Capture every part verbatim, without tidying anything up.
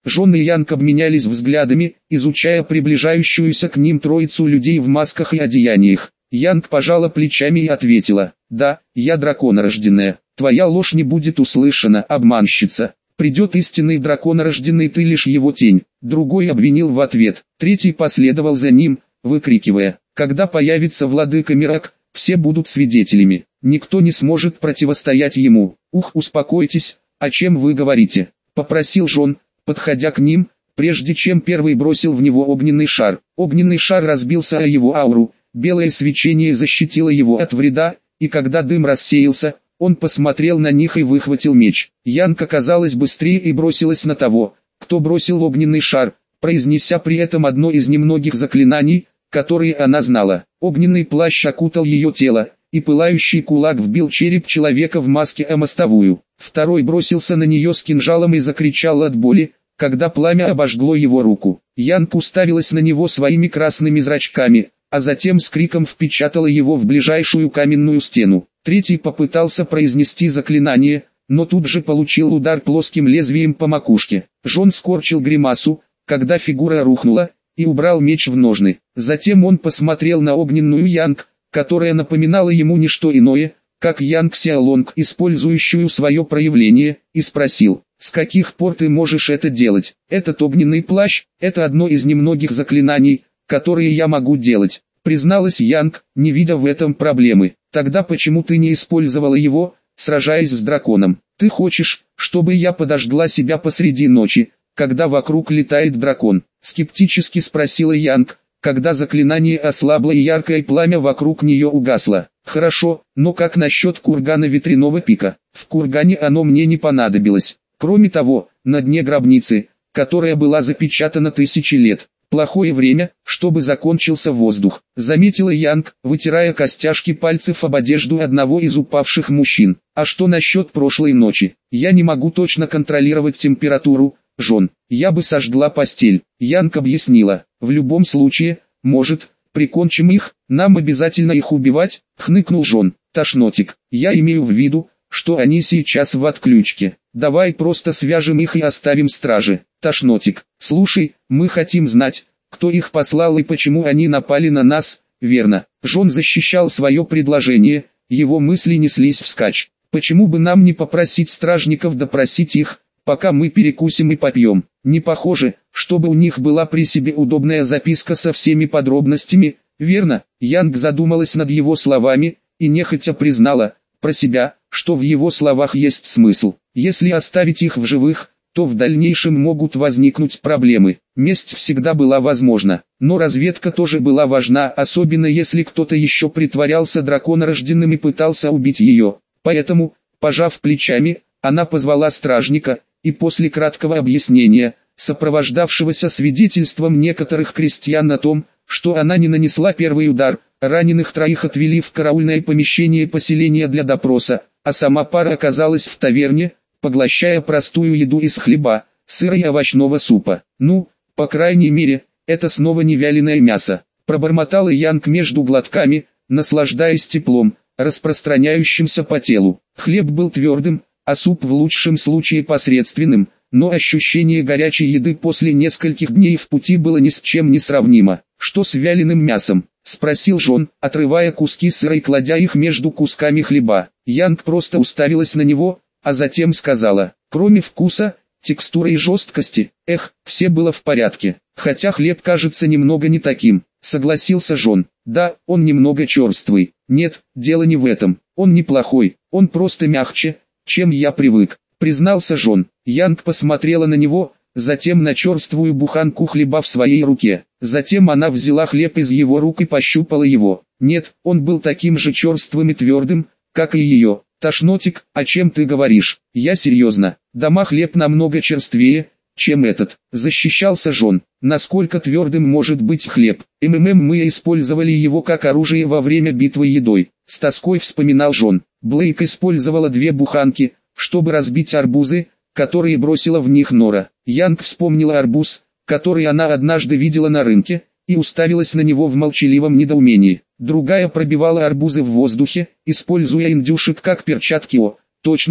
Жон и Янг обменялись взглядами, изучая приближающуюся к ним троицу людей в масках и одеяниях. Янг пожала плечами и ответила: «Да, я драконорожденная. Твоя ложь не будет услышана, обманщица. Придет истинный драконорожденный, ты лишь его тень». Другой обвинил в ответ. Третий последовал за ним, выкрикивая: «Когда появится владыка Мирак, все будут свидетелями. Никто не сможет противостоять ему». «Ух, успокойтесь, о чем вы говорите?» — попросил Жон, подходя к ним, прежде чем первый бросил в него огненный шар. Огненный шар разбился о его ауру, белое свечение защитило его от вреда, и когда дым рассеялся, он посмотрел на них и выхватил меч. Янг оказалась быстрее и бросилась на того, кто бросил огненный шар, произнеся при этом одно из немногих заклинаний, которые она знала. Огненный плащ окутал ее тело, и пылающий кулак вбил череп человека в маске о мостовую. Второй бросился на нее с кинжалом и закричал от боли, когда пламя обожгло его руку. Янг уставилась на него своими красными зрачками, а затем с криком впечатала его в ближайшую каменную стену. Третий попытался произнести заклинание, но тут же получил удар плоским лезвием по макушке. Жон скорчил гримасу, когда фигура рухнула, и убрал меч в ножны. Затем он посмотрел на огненную Янг, которая напоминала ему не что иное, как Янг Сяолонг, использующую свое проявление, и спросил: «С каких пор ты можешь это делать?» «Этот огненный плащ – это одно из немногих заклинаний, которые я могу делать», — призналась Янг, не видя в этом проблемы. «Тогда почему ты не использовала его, сражаясь с драконом? Ты хочешь, чтобы я подожгла себя посреди ночи, когда вокруг летает дракон?» — скептически спросила Янг, когда заклинание ослабло и яркое пламя вокруг нее угасло. «Хорошо, но как насчет кургана ветряного пика? В кургане оно мне не понадобилось. Кроме того, на дне гробницы, которая была запечатана тысячи лет, плохое время, чтобы закончился воздух», — заметила Янг, вытирая костяшки пальцев об одежду одного из упавших мужчин. «А что насчет прошлой ночи? Я не могу точно контролировать температуру, Жон. Я бы сожгла постель». Янг объяснила: «В любом случае, может, прикончим их, нам обязательно их убивать?» — хныкнул Жон. «Тошнотик, я имею в виду, что они сейчас в отключке. Давай просто свяжем их и оставим стражи». «Тошнотик, слушай, мы хотим знать, кто их послал и почему они напали на нас, верно?» Жон защищал свое предложение, его мысли неслись вскачь. «Почему бы нам не попросить стражников допросить их, пока мы перекусим и попьем? Не похоже, чтобы у них была при себе удобная записка со всеми подробностями, верно?» Янг задумалась над его словами, и нехотя признала, про себя, что в его словах есть смысл. Если оставить их в живых, то в дальнейшем могут возникнуть проблемы. Месть всегда была возможна, но разведка тоже была важна, особенно если кто-то еще притворялся драконорожденным и пытался убить ее. Поэтому, пожав плечами, она позвала стражника, и после краткого объяснения, сопровождавшегося свидетельством некоторых крестьян о том, что она не нанесла первый удар, раненых троих отвели в караульное помещение поселения для допроса, а сама пара оказалась в таверне, поглощая простую еду из хлеба, сыра и овощного супа. «Ну, по крайней мере, это снова не вяленое мясо», — пробормотала Янг между глотками, наслаждаясь теплом, распространяющимся по телу. Хлеб был твердым, а суп в лучшем случае посредственным, но ощущение горячей еды после нескольких дней в пути было ни с чем не сравнимо. «Что с вяленым мясом?» — спросил Жон, отрывая куски сыра и кладя их между кусками хлеба. Янг просто уставилась на него, а затем сказала: «Кроме вкуса, текстуры и жесткости, эх, все было в порядке. Хотя хлеб кажется немного не таким», — согласился Жон. «Да, он немного черствый. Нет, дело не в этом. Он неплохой, он просто мягче, чем я привык», — признался Жон. Янг посмотрела на него, затем на черствую буханку хлеба в своей руке. Затем она взяла хлеб из его рук и пощупала его. Нет, он был таким же черствым и твердым, как и ее. «Тошнотик, о чем ты говоришь? Я серьезно. Дома хлеб намного черствее, чем этот», — защищался Жон. «Насколько твердым может быть хлеб? МММ мы использовали его как оружие во время битвы едой», — с тоской вспоминал Жон. Блейк использовала две буханки, чтобы разбить арбузы, которые бросила в них Нора. Янг вспомнила арбуз, который она однажды видела на рынке, и уставилась на него в молчаливом недоумении. Другая пробивала арбузы в воздухе, используя индюшек как перчатки. «О, точно,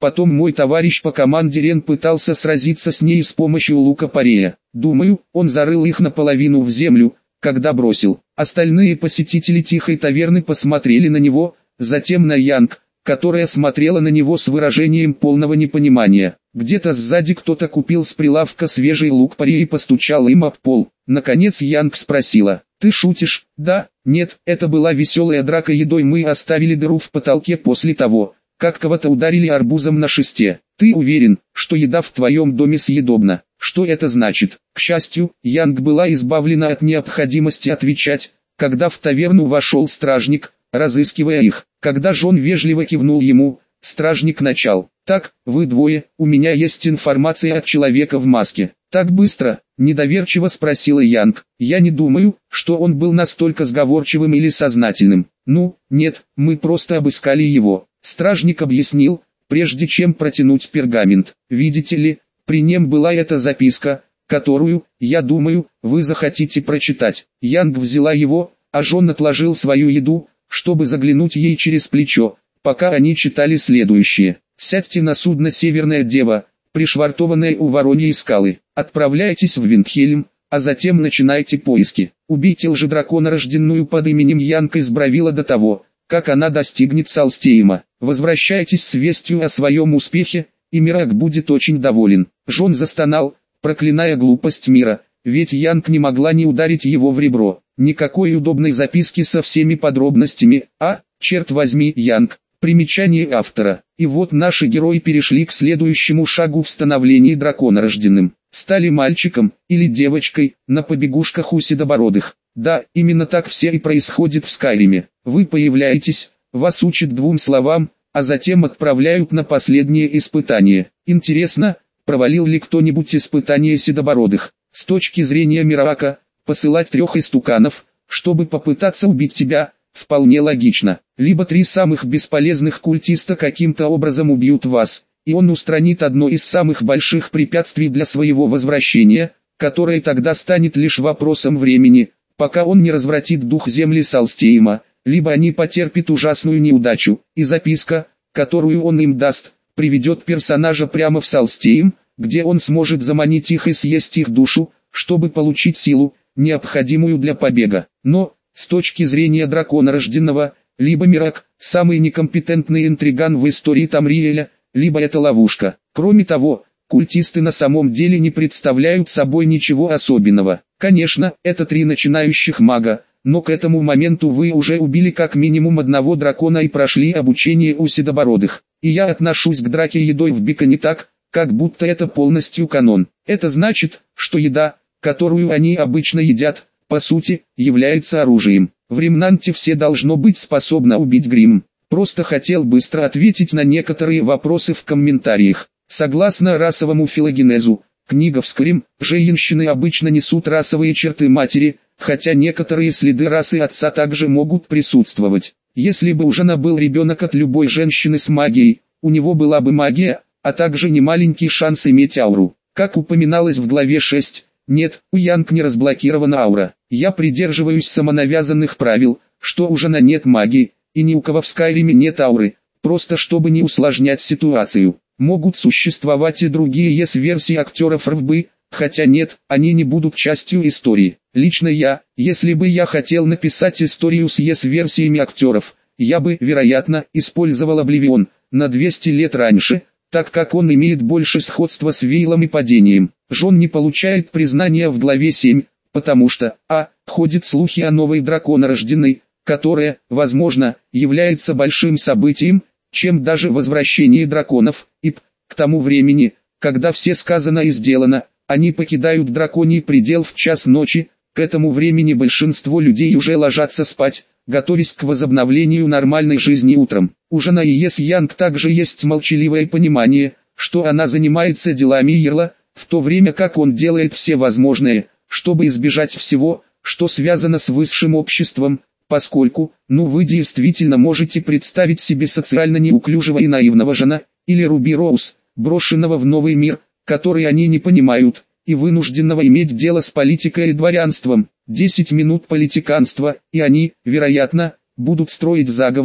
Потом мой товарищ по команде Рен пытался сразиться с ней с помощью лука-порея. Думаю, он зарыл их наполовину в землю, когда бросил. Остальные посетители тихой таверны посмотрели на него, затем на Янг, которая смотрела на него с выражением полного непонимания. Где-то сзади кто-то купил с прилавка свежий лук-порея и постучал им об пол. Наконец Янг спросила: «Ты шутишь?» «Да, нет, это была веселая драка едой, мы оставили дыру в потолке после того, как кого-то ударили арбузом на шесте. Ты уверен, что еда в твоем доме съедобна?» «Что это значит?» К счастью, Янг была избавлена от необходимости отвечать, когда в таверну вошел стражник, разыскивая их. Когда Джон вежливо кивнул ему, стражник начал: «Так, вы двое, у меня есть информация от человека в маске». «Так быстро?» – недоверчиво спросила Янг. «Я не думаю, что он был настолько сговорчивым или сознательным». «Ну, нет, мы просто обыскали его». Стражник объяснил, прежде чем протянуть пергамент. «Видите ли, при нем была эта записка, которую, я думаю, вы захотите прочитать». Янг взяла его, а Джон отложил свою еду, чтобы заглянуть ей через плечо, пока они читали следующее. «Сядьте на судно «Северная Дева», пришвартованное у Вороньей скалы. Отправляйтесь в Виндхельм, а затем начинайте поиски. Убейте лжедракона, рожденную под именем Янг из Бравила до того, как она достигнет Салстейма. Возвращайтесь с вестью о своем успехе, и Мирак будет очень доволен». Джон застонал, проклиная глупость мира, ведь Янг не могла не ударить его в ребро. Никакой удобной записки со всеми подробностями, а, черт возьми, Янг. Примечание автора. И вот наши герои перешли к следующему шагу в становлении дракона рожденным. Стали мальчиком, или девочкой, на побегушках у седобородых. Да, именно так все и происходит в Скайриме. Вы появляетесь, вас учат двум словам, а затем отправляют на последнее испытание. Интересно, провалил ли кто-нибудь испытание седобородых? С точки зрения Мирака, посылать трех истуканов, чтобы попытаться убить тебя, вполне логично. Либо три самых бесполезных культиста каким-то образом убьют вас, и он устранит одно из самых больших препятствий для своего возвращения, которое тогда станет лишь вопросом времени, пока он не развратит дух земли Салстейма, либо они потерпят ужасную неудачу, и записка, которую он им даст, приведет персонажа прямо в Салстейм, где он сможет заманить их и съесть их душу, чтобы получить силу, необходимую для побега. Но, с точки зрения дракона рожденного, либо Мирак, самый некомпетентный интриган в истории Тамриэля, либо это ловушка. Кроме того, культисты на самом деле не представляют собой ничего особенного. Конечно, это три начинающих мага, но к этому моменту вы уже убили как минимум одного дракона и прошли обучение у седобородых. И я отношусь к драке едой в Биконе так, как будто это полностью канон. Это значит, что еда, которую они обычно едят, по сути, является оружием. В Ремнанте все должно быть способно убить Гримм. Просто хотел быстро ответить на некоторые вопросы в комментариях. Согласно расовому филогенезу, книга в Скрим, женщины обычно несут расовые черты матери, хотя некоторые следы расы отца также могут присутствовать. Если бы у Жена был ребенок от любой женщины с магией, у него была бы магия, а также немаленький шанс иметь ауру. Как упоминалось в главе шесть, нет, у Янг не разблокирована аура. Я придерживаюсь самонавязанных правил, что у Жена нет магии, и ни у кого в Скайриме нет ауры, просто чтобы не усложнять ситуацию. Могут существовать и другие ес-версии актеров РВБ, хотя нет, они не будут частью истории. Лично я, если бы я хотел написать историю с ес-версиями актеров, я бы, вероятно, использовал Обливион на двести лет раньше, так как он имеет больше сходства с Вейлом и Падением. Джон не получает признания в главе семь, потому что, а, ходят слухи о новой драконорожденной, которая, возможно, является большим событием, чем даже возвращение драконов, и, п, к тому времени, когда все сказано и сделано, они покидают драконий предел в час ночи, к этому времени большинство людей уже ложатся спать, готовясь к возобновлению нормальной жизни утром. У Жена и Ес Янг также есть молчаливое понимание, что она занимается делами Ерла, в то время как он делает все возможное, чтобы избежать всего, что связано с высшим обществом, поскольку, ну вы действительно можете представить себе социально неуклюжего и наивного Жена, или Руби Роуз, брошенного в новый мир, который они не понимают, и вынужденного иметь дело с политикой и дворянством. десять минут политиканства, и они, вероятно, будут строить заговоры,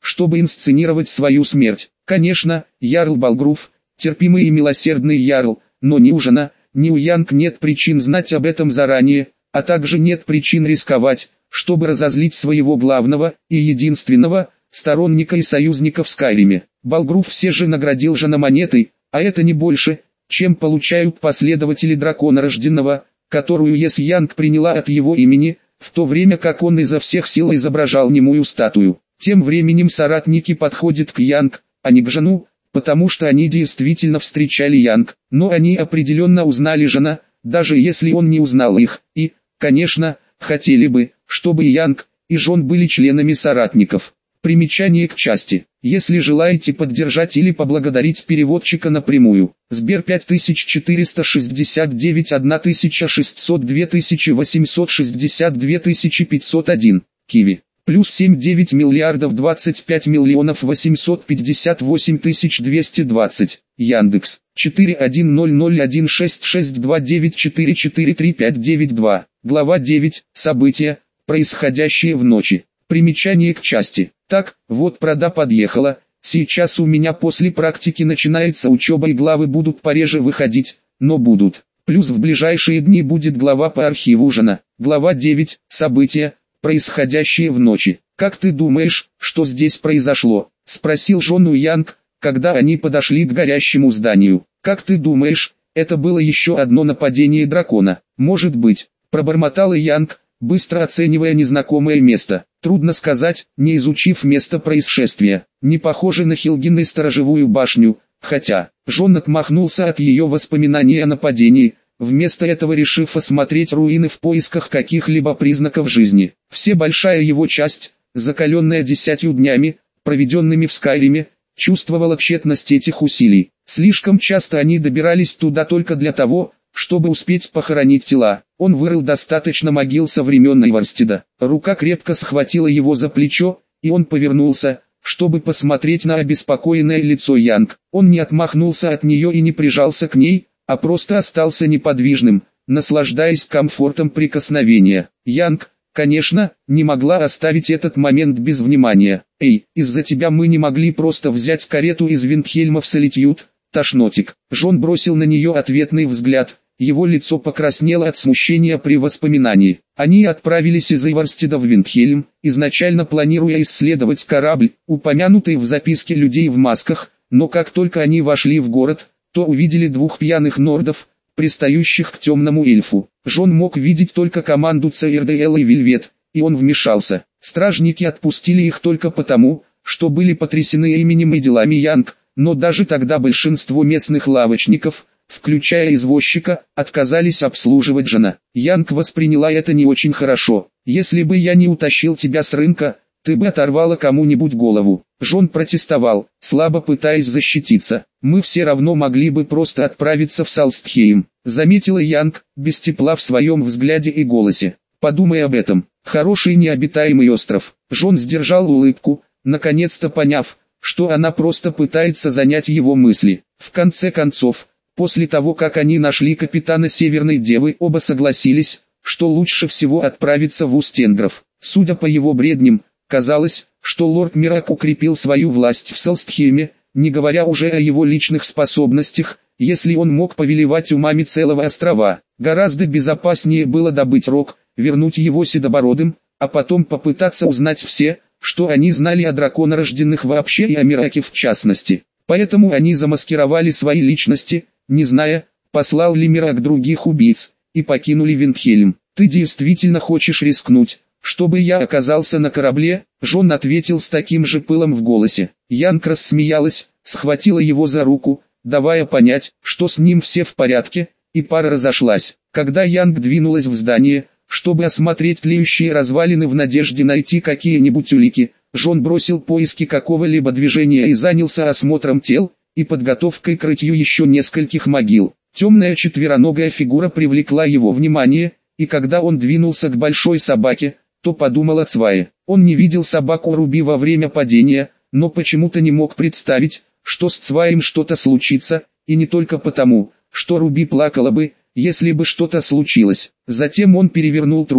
чтобы инсценировать свою смерть. Конечно, Ярл Болгрув, терпимый и милосердный Ярл, но ни у Жана, ни у Янг нет причин знать об этом заранее, а также нет причин рисковать, чтобы разозлить своего главного и единственного сторонника и союзника в Скайриме. Болгрув все же наградил Жана монетой, а это не больше, чем получают последователи Дракона Рожденного, которую Ес Янг приняла от его имени, в то время как он изо всех сил изображал немую статую. Тем временем соратники подходят к Янг, а не к Жану, потому что они действительно встречали Янг, но они определенно узнали Жана, даже если он не узнал их, и, конечно, хотели бы, чтобы и Янг, и Жон были членами соратников. Примечание к части. Если желаете поддержать или поблагодарить переводчика напрямую, Сбер пять тысяч четыреста шестьдесят девять тысяча шестьсот два восемьсот шестьдесят два пятьсот один, Киви, плюс семь девять миллиардов двадцать пять миллионов восемьсот пятьдесят восемь тысяч двести двадцать, Яндекс, четыре один ноль ноль один шесть шесть два девять четыре четыре три пять девять два, глава девять, события, происходящие в ночи. Примечание к части. Так, вот Прода подъехала, сейчас у меня после практики начинается учеба и главы будут пореже выходить, но будут. Плюс в ближайшие дни будет глава по архиву Жана. Глава девять. События, происходящие в ночи. Как ты думаешь, что здесь произошло? Спросил Жон у Янг, когда они подошли к горящему зданию. Как ты думаешь, это было еще одно нападение дракона? Может быть, пробормотала Янг, быстро оценивая незнакомое место. Трудно сказать, не изучив место происшествия. Не похоже на Хилгин и сторожевую башню, хотя, Жон отмахнулся от ее воспоминаний о нападении, вместо этого решив осмотреть руины в поисках каких-либо признаков жизни. Все большая его часть, закаленная десятью днями, проведенными в Скайриме, чувствовала тщетность этих усилий. Слишком часто они добирались туда только для того, чтобы успеть похоронить тела. Он вырыл достаточно могил со времен Эйварстеда. Рука крепко схватила его за плечо, и он повернулся, чтобы посмотреть на обеспокоенное лицо Янг. Он не отмахнулся от нее и не прижался к ней, а просто остался неподвижным, наслаждаясь комфортом прикосновения. Янг, конечно, не могла оставить этот момент без внимания. «Эй, из-за тебя мы не могли просто взять карету из Виндхельма в Солитьюд, тошнотик». Жон бросил на нее ответный взгляд. Его лицо покраснело от смущения при воспоминании. Они отправились из Эйварстеда в Виндхельм, изначально планируя исследовать корабль, упомянутый в записке людей в масках, но как только они вошли в город, то увидели двух пьяных нордов, пристающих к темному эльфу. Жон мог видеть только команду Цердл и Вельвет, и он вмешался. Стражники отпустили их только потому, что были потрясены именем и делами Янг, но даже тогда большинство местных лавочников, включая извозчика, отказались обслуживать Жана. Янг восприняла это не очень хорошо. «Если бы я не утащил тебя с рынка, ты бы оторвала кому-нибудь голову». Жон протестовал, слабо пытаясь защититься. «Мы все равно могли бы просто отправиться в Салстхейм», заметила Янг, без тепла в своем взгляде и голосе. «Подумай об этом. Хороший необитаемый остров». Жон сдержал улыбку, наконец-то поняв, что она просто пытается занять его мысли. В конце концов, после того как они нашли капитана Северной Девы, оба согласились, что лучше всего отправиться в Устенгров. Судя по его бредням, казалось, что лорд Мирак укрепил свою власть в Салстхейме, не говоря уже о его личных способностях, если он мог повелевать умами целого острова. Гораздо безопаснее было добыть рог, вернуть его седобородым, а потом попытаться узнать все, что они знали о драконорожденных вообще и о Мираке в частности. Поэтому они замаскировали свои личности, не зная, послал ли Мирак других убийц, и покинули Виндхельм. «Ты действительно хочешь рискнуть, чтобы я оказался на корабле?» Жон ответил с таким же пылом в голосе. Янг рассмеялась, схватила его за руку, давая понять, что с ним все в порядке, и пара разошлась. Когда Янг двинулась в здание, чтобы осмотреть тлеющие развалины в надежде найти какие-нибудь улики, Жон бросил поиски какого-либо движения и занялся осмотром тел и подготовкой к рытью еще нескольких могил. Темная четвероногая фигура привлекла его внимание, и когда он двинулся к большой собаке, то подумал о Цвае. Он не видел собаку Руби во время падения, но почему-то не мог представить, что с Цваем что-то случится, и не только потому, что Руби плакала бы, если бы что-то случилось. Затем он перевернул труп,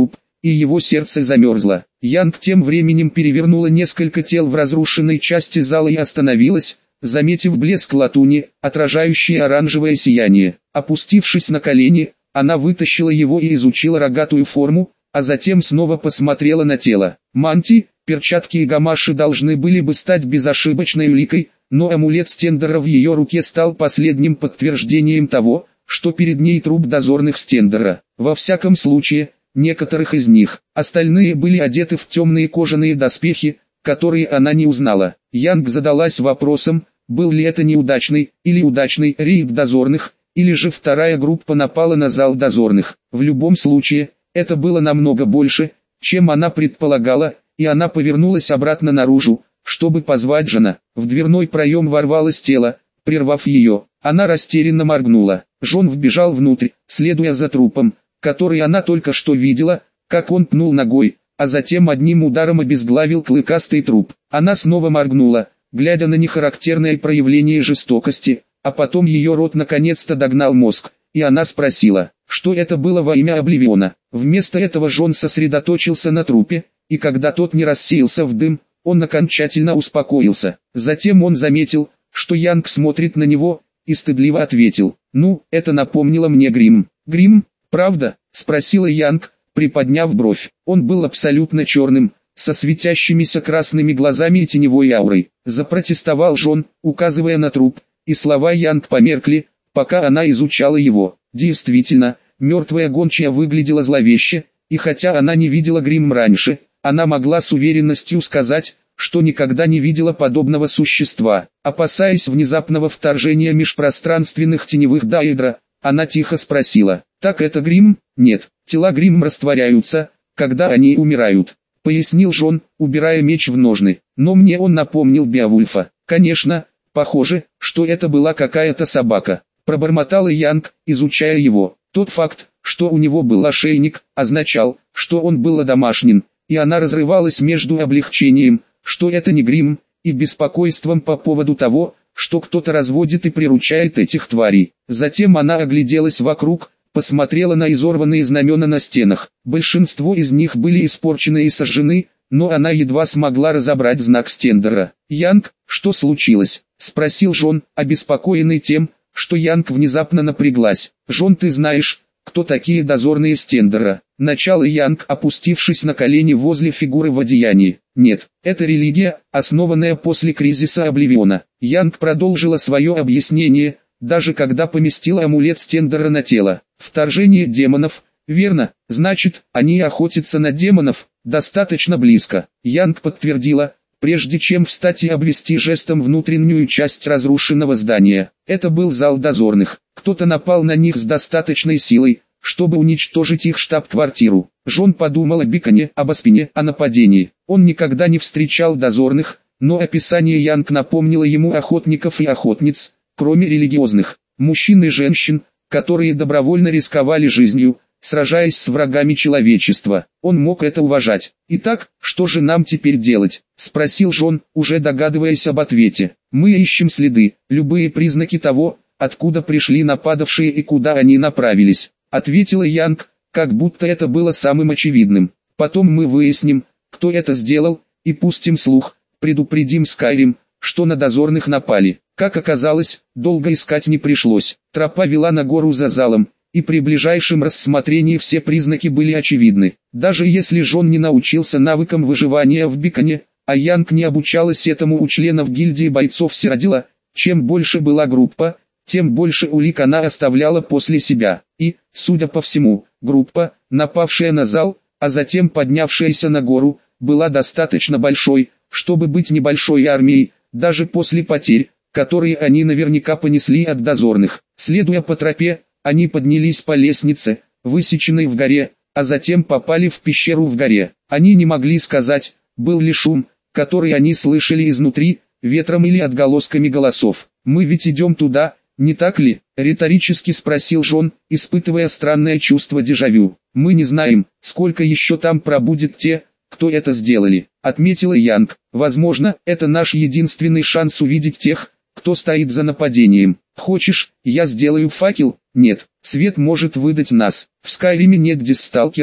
и его сердце замерзло. Янг тем временем перевернула несколько тел в разрушенной части зала и остановилась, заметив блеск латуни, отражающий оранжевое сияние. Опустившись на колени, она вытащила его и изучила рогатую форму, а затем снова посмотрела на тело. Манти, перчатки и гамаши должны были бы стать безошибочной уликой, но амулет Стендера в ее руке стал последним подтверждением того, что перед ней труп дозорных Стендера. Во всяком случае, некоторых из них. Остальные были одеты в темные кожаные доспехи, которые она не узнала. Янг задалась вопросом, был ли это неудачный или удачный рейд дозорных, или же вторая группа напала на зал дозорных. В любом случае, это было намного больше, чем она предполагала, и она повернулась обратно наружу, чтобы позвать Жона. В дверной проем ворвалось тело, прервав ее. Она растерянно моргнула. Жон вбежал внутрь, следуя за трупом, который она только что видела, как он пнул ногой, а затем одним ударом обезглавил клыкастый труп. Она снова моргнула, глядя на нехарактерное проявление жестокости, а потом ее рот наконец-то догнал мозг, и она спросила, что это было во имя Обливиона. Вместо этого Жон сосредоточился на трупе, и когда тот не рассеялся в дым, он окончательно успокоился. Затем он заметил, что Янг смотрит на него, и стыдливо ответил, «Ну, это напомнило мне грим». «Грим, правда?» – спросила Янг, приподняв бровь. Он был абсолютно черным, со светящимися красными глазами и теневой аурой. Запротестовал Жон, указывая на труп, и слова Янг померкли, пока она изучала его. Действительно, мертвая гончая выглядела зловеще, и хотя она не видела грим раньше, она могла с уверенностью сказать, что никогда не видела подобного существа. Опасаясь внезапного вторжения межпространственных теневых даэдра, она тихо спросила, «Так это грим?» «Нет, тела грим растворяются, когда они умирают», — пояснил Жон, убирая меч в ножны. «Но мне он напомнил Беовульфа». «Конечно, похоже, что это была какая-то собака», — пробормотала Янг, изучая его. Тот факт, что у него был ошейник, означал, что он был одомашнен, и она разрывалась между облегчением, что это не грим, и беспокойством по поводу того, что кто-то разводит и приручает этих тварей. Затем она огляделась вокруг, посмотрела на изорванные знамена на стенах. Большинство из них были испорчены и сожжены, но она едва смогла разобрать знак Стендера. «Янг, что случилось?» – спросил Жон, обеспокоенный тем, что Янг внезапно напряглась. «Жон, ты знаешь, кто такие дозорные Стендера?» Начало Янг, опустившись на колени возле фигуры в одеянии. «Нет, это религия, основанная после кризиса Обливиона». Янг продолжила свое объяснение, даже когда поместила амулет Стендера на тело. «Вторжение демонов, верно, значит, они охотятся на демонов, достаточно близко». Янг подтвердила, прежде чем встать и обвести жестом внутреннюю часть разрушенного здания. Это был зал дозорных. Кто-то напал на них с достаточной силой, чтобы уничтожить их штаб-квартиру. Жон подумал о Биконе, об Аспине, о нападении. Он никогда не встречал дозорных, но описание Янг напомнило ему охотников и охотниц, кроме религиозных, мужчин и женщин, которые добровольно рисковали жизнью, сражаясь с врагами человечества. Он мог это уважать. «Итак, что же нам теперь делать?» – спросил Жон, уже догадываясь об ответе. «Мы ищем следы, любые признаки того, откуда пришли нападавшие и куда они направились», – ответила Янг, как будто это было самым очевидным. «Потом мы выясним, кто это сделал, и пустим слух, предупредим Скайрим, что на дозорных напали». Как оказалось, долго искать не пришлось. Тропа вела на гору за залом, и при ближайшем рассмотрении все признаки были очевидны. Даже если Жон не научился навыкам выживания в Биконе, а Янг не обучалась этому у членов гильдии бойцов Сиродила, чем больше была группа, тем больше улик она оставляла после себя. И, судя по всему, группа, напавшая на зал, а затем поднявшаяся на гору, была достаточно большой, чтобы быть небольшой армией, даже после потерь, которые они наверняка понесли от дозорных. Следуя по тропе, они поднялись по лестнице, высеченной в горе, а затем попали в пещеру в горе. Они не могли сказать, был ли шум, который они слышали изнутри, ветром или отголосками голосов. «Мы ведь идем туда, не так ли?» – риторически спросил Жон, испытывая странное чувство дежавю. «Мы не знаем, сколько еще там пробудет те, кто это сделали», – отметила Янг. «Возможно, это наш единственный шанс увидеть тех, кто стоит за нападением. Хочешь, я сделаю факел?» «Нет, свет может выдать нас. В Скайриме нет диссталкеров,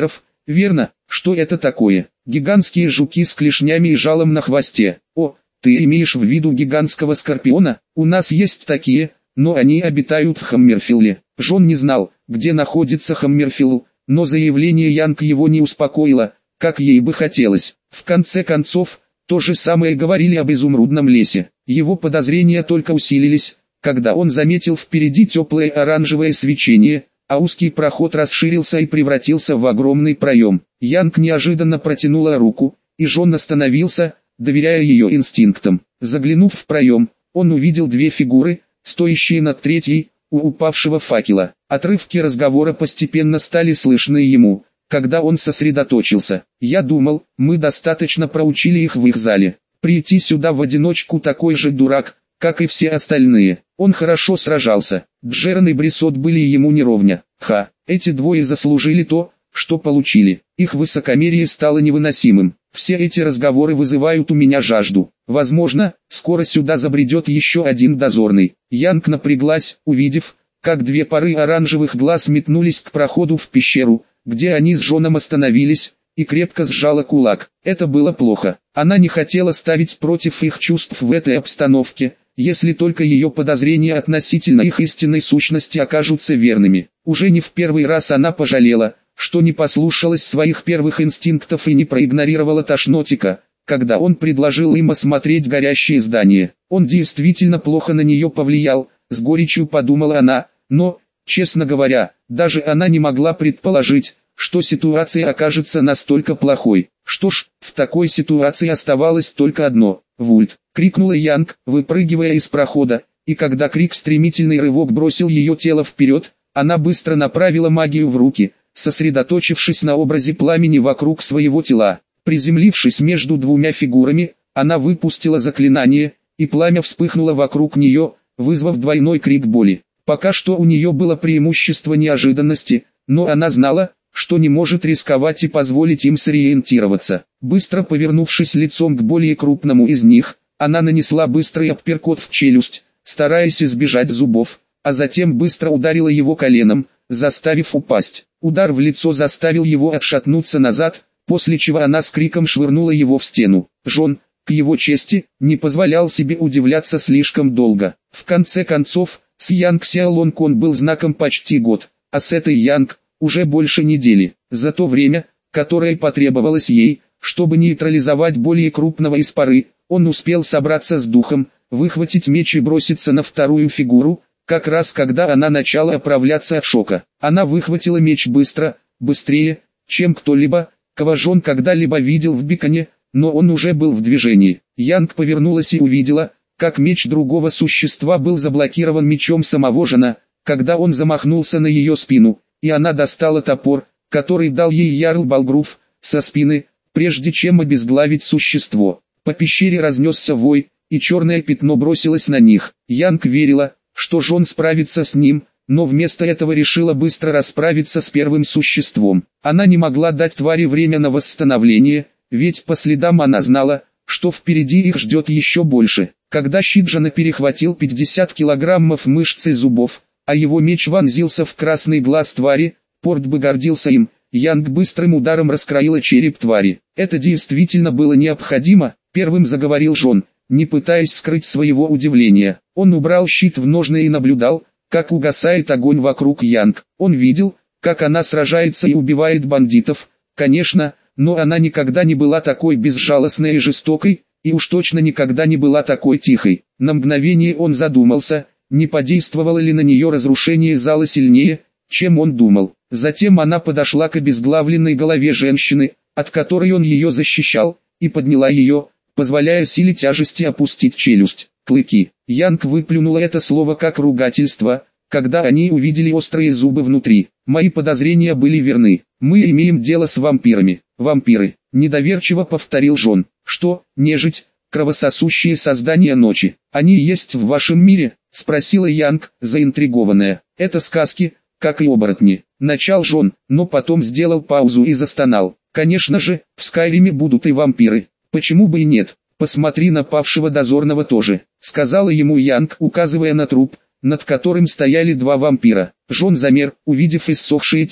Верно, что это такое? Гигантские жуки с клешнями и жалом на хвосте. О, ты имеешь в виду гигантского скорпиона? У нас есть такие, но они обитают в Хаммерфилле. Джон не знал, где находится Хаммерфилл, но заявление Янг его не успокоило, как ей бы хотелось. В конце концов, то же самое говорили об изумрудном лесе. Его подозрения только усилились, когда он заметил впереди теплое оранжевое свечение, а узкий проход расширился и превратился в огромный проем. Янг неожиданно протянула руку, и Джон остановился, доверяя ее инстинктам. Заглянув в проем, он увидел две фигуры, стоящие над третьей, у упавшего факела. Отрывки разговора постепенно стали слышны ему, когда он сосредоточился. «Я думал, мы достаточно проучили их в их зале. Прийти сюда в одиночку такой же дурак, как и все остальные. Он хорошо сражался. Джерон и Брисот были ему неровня. Ха, эти двое заслужили то, что получили. Их высокомерие стало невыносимым. Все эти разговоры вызывают у меня жажду. Возможно, скоро сюда забредет еще один дозорный». Янг напряглась, увидев, как две пары оранжевых глаз метнулись к проходу в пещеру, где они с Джоном остановились, и крепко сжала кулак. Это было плохо. Она не хотела ставить против их чувств в этой обстановке, если только ее подозрения относительно их истинной сущности окажутся верными. Уже не в первый раз она пожалела, что не послушалась своих первых инстинктов и не проигнорировала Тошнотика, когда он предложил им осмотреть горящее здание. Он действительно плохо на нее повлиял, с горечью подумала она, но, честно говоря, даже она не могла предположить, что ситуация окажется настолько плохой. Что ж, в такой ситуации оставалось только одно. «Вульт!» — крикнула Янг, выпрыгивая из прохода, и когда крик стремительный рывок бросил ее тело вперед, она быстро направила магию в руки, сосредоточившись на образе пламени вокруг своего тела. Приземлившись между двумя фигурами, она выпустила заклинание, и пламя вспыхнуло вокруг нее, вызвав двойной крик боли. Пока что у нее было преимущество неожиданности, но она знала, что не может рисковать и позволить им сориентироваться. Быстро повернувшись лицом к более крупному из них, она нанесла быстрый апперкот в челюсть, стараясь избежать зубов, а затем быстро ударила его коленом, заставив упасть. Удар в лицо заставил его отшатнуться назад, после чего она с криком швырнула его в стену. Джон, к его чести, не позволял себе удивляться слишком долго. В конце концов, с Янг Сяолонг он был знаком почти год, а с этой Янг уже больше недели. За то время, которое потребовалось ей, чтобы нейтрализовать более крупного из пары, он успел собраться с духом, выхватить меч и броситься на вторую фигуру, как раз когда она начала оправляться от шока. Она выхватила меч быстро, быстрее, чем кто-либо, кого Джон когда-либо видел в Биконе, но он уже был в движении. Янг повернулась и увидела, как меч другого существа был заблокирован мечом самого Джона, когда он замахнулся на ее спину, и она достала топор, который дал ей Ярл Балгруф, со спины, прежде чем обезглавить существо. По пещере разнесся вой, и черное пятно бросилось на них. Янг верила, что Джон справится с ним, но вместо этого решила быстро расправиться с первым существом. Она не могла дать твари время на восстановление, ведь по следам она знала, что впереди их ждет еще больше. Когда щит Джона перехватил пятьдесят килограммов мышц и зубов, а его меч вонзился в красный глаз твари, Порт бы гордился им, Янг быстрым ударом раскроила череп твари. Это действительно было необходимо, первым заговорил Джон, не пытаясь скрыть своего удивления. Он убрал щит в ножны и наблюдал, как угасает огонь вокруг Янг. Он видел, как она сражается и убивает бандитов, конечно, но она никогда не была такой безжалостной и жестокой, и уж точно никогда не была такой тихой. На мгновение он задумался, не подействовало ли на нее разрушение зала сильнее, чем он думал. Затем она подошла к обезглавленной голове женщины, от которой он ее защищал, и подняла ее, позволяя силе тяжести опустить челюсть. Клыки. Янг выплюнула это слово как ругательство, когда они увидели острые зубы внутри. Мои подозрения были верны. Мы имеем дело с вампирами. Вампиры. Недоверчиво повторил Джон. Что, нежить, кровососущие создания ночи? Они есть в вашем мире? Спросила Янг, заинтригованная. Это сказки, как и оборотни. Начал Джон, но потом сделал паузу и застонал. Конечно же, в Скайриме будут и вампиры. Почему бы и нет? Посмотри на павшего дозорного тоже, сказала ему Янг, указывая на труп, над которым стояли два вампира. Джон замер, увидев иссохшее тело.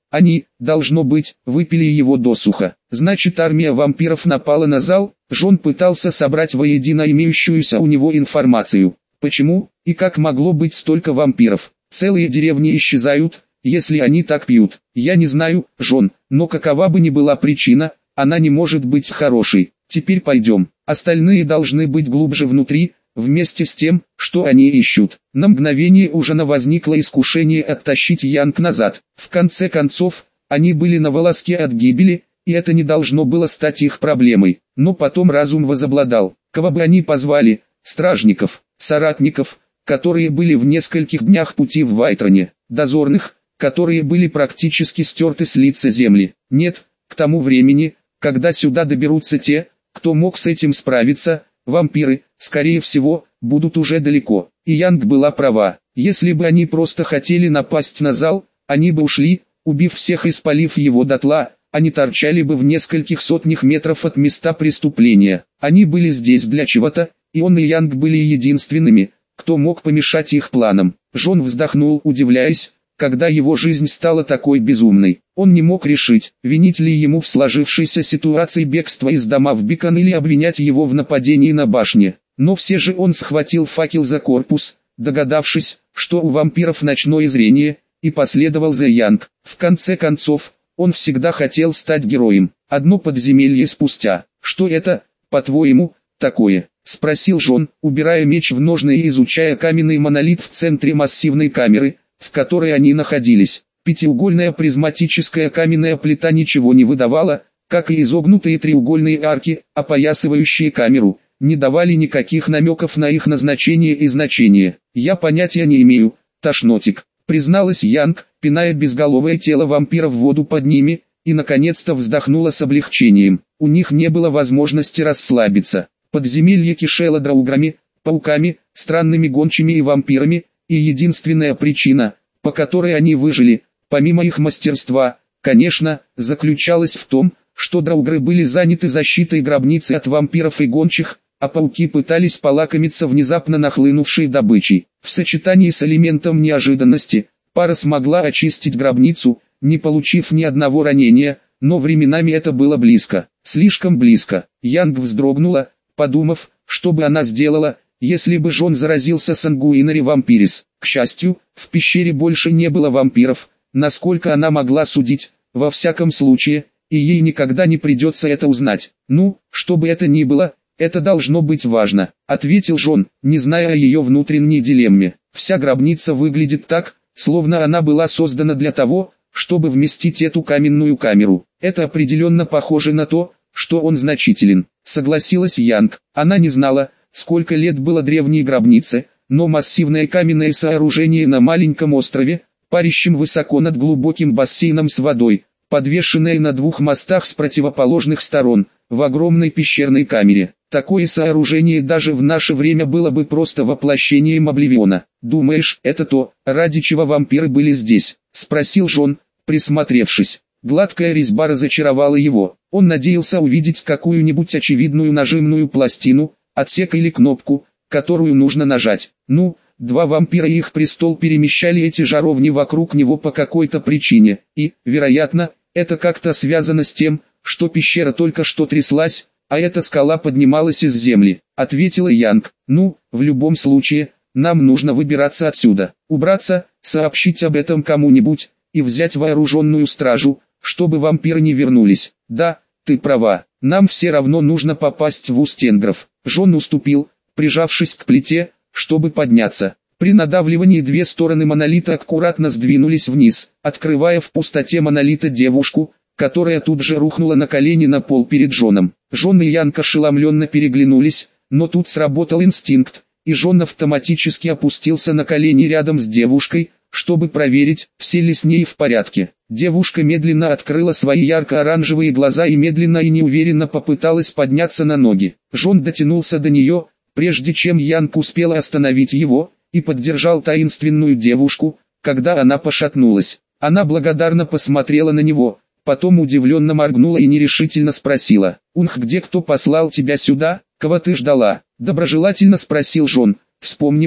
Они, должно быть, выпили его досуха. Значит, армия вампиров напала на зал. Джон пытался собрать воедино имеющуюся у него информацию. Почему и как могло быть столько вампиров? Целые деревни исчезают, если они так пьют. Я не знаю, Джон, но какова бы ни была причина, она не может быть хорошей. Теперь пойдем. Остальные должны быть глубже внутри, вместе с тем, что они ищут. На мгновение у Жона возникло искушение оттащить Янг назад. В конце концов, они были на волоске от гибели, и это не должно было стать их проблемой. Но потом разум возобладал. Кого бы они позвали? Стражников, соратников, которые были в нескольких днях пути в Вайтроне, дозорных, которые были практически стерты с лица земли. Нет, к тому времени, когда сюда доберутся те, кто мог с этим справиться, вампиры, скорее всего, будут уже далеко. И Янг была права. Если бы они просто хотели напасть на зал, они бы ушли, убив всех и спалив его дотла. Они торчали бы в нескольких сотнях метров от места преступления. Они были здесь для чего-то, и он и Янг были единственными, кто мог помешать их планам. Джон вздохнул, удивляясь, когда его жизнь стала такой безумной. Он не мог решить, винить ли ему в сложившейся ситуации бегство из дома в Бикон или обвинять его в нападении на башне. Но все же он схватил факел за корпус, догадавшись, что у вампиров ночное зрение, и последовал за Янг. В конце концов, он всегда хотел стать героем. Одно подземелье спустя. «Что это, по-твоему, такое?» — спросил Джон, убирая меч в ножны и изучая каменный монолит в центре массивной камеры, в которой они находились. Пятиугольная призматическая каменная плита ничего не выдавала, как и изогнутые треугольные арки, опоясывающие камеру, не давали никаких намеков на их назначение и значение. «Я понятия не имею, тошнотик», — призналась Янг, пиная безголовое тело вампира в воду под ними, и наконец-то вздохнула с облегчением. У них не было возможности расслабиться. Подземелье кишело драуграми, пауками, странными гончими и вампирами, и единственная причина, по которой они выжили, помимо их мастерства, конечно, заключалась в том, что драугры были заняты защитой гробницы от вампиров и гончих, а пауки пытались полакомиться внезапно нахлынувшей добычей. В сочетании с элементом неожиданности, пара смогла очистить гробницу, не получив ни одного ранения, но временами это было близко, слишком близко. Янг вздрогнула, подумав, что бы она сделала, если бы Джон заразился сангуинари вампирис. К счастью, в пещере больше не было вампиров, насколько она могла судить, во всяком случае, и ей никогда не придется это узнать. «Ну, что бы это ни было, это должно быть важно», — ответил Джон, не зная о ее внутренней дилемме. «Вся гробница выглядит так, словно она была создана для того, чтобы вместить эту каменную камеру. Это определенно похоже на то, что он значителен», — согласилась Янг. Она не знала, сколько лет было древней гробнице, но массивное каменное сооружение на маленьком острове, парящем высоко над глубоким бассейном с водой, подвешенное на двух мостах с противоположных сторон, в огромной пещерной камере. Такое сооружение даже в наше время было бы просто воплощением Обливиона. «Думаешь, это то, ради чего вампиры были здесь?» — спросил Джон, присмотревшись. Гладкая резьба разочаровала его. Он надеялся увидеть какую-нибудь очевидную нажимную пластину, отсек или кнопку, которую нужно нажать. Ну, два вампира и их престол перемещали эти жаровни вокруг него по какой-то причине, и, вероятно, это как-то связано с тем, что пещера только что тряслась, а эта скала поднималась из земли, ответила Янг. «Ну, в любом случае, нам нужно выбираться отсюда, убраться, сообщить об этом кому-нибудь, и взять вооруженную стражу, чтобы вампиры не вернулись. Да, ты права, нам все равно нужно попасть в Устенгров». Джон уступил, прижавшись к плите, чтобы подняться. При надавливании две стороны монолита аккуратно сдвинулись вниз, открывая в пустоте монолита девушку, которая тут же рухнула на колени на пол перед Джоном. Джон и Янг ошеломленно переглянулись, но тут сработал инстинкт, и Джон автоматически опустился на колени рядом с девушкой, чтобы проверить, все ли с ней в порядке. Девушка медленно открыла свои ярко-оранжевые глаза и медленно и неуверенно попыталась подняться на ноги. Джон дотянулся до нее, прежде чем Янг успела остановить его, и поддержал таинственную девушку, когда она пошатнулась. Она благодарно посмотрела на него, потом удивленно моргнула и нерешительно спросила: «Унх, где кто послал тебя сюда, кого ты ждала?» Доброжелательно спросил Джон, вспомнив,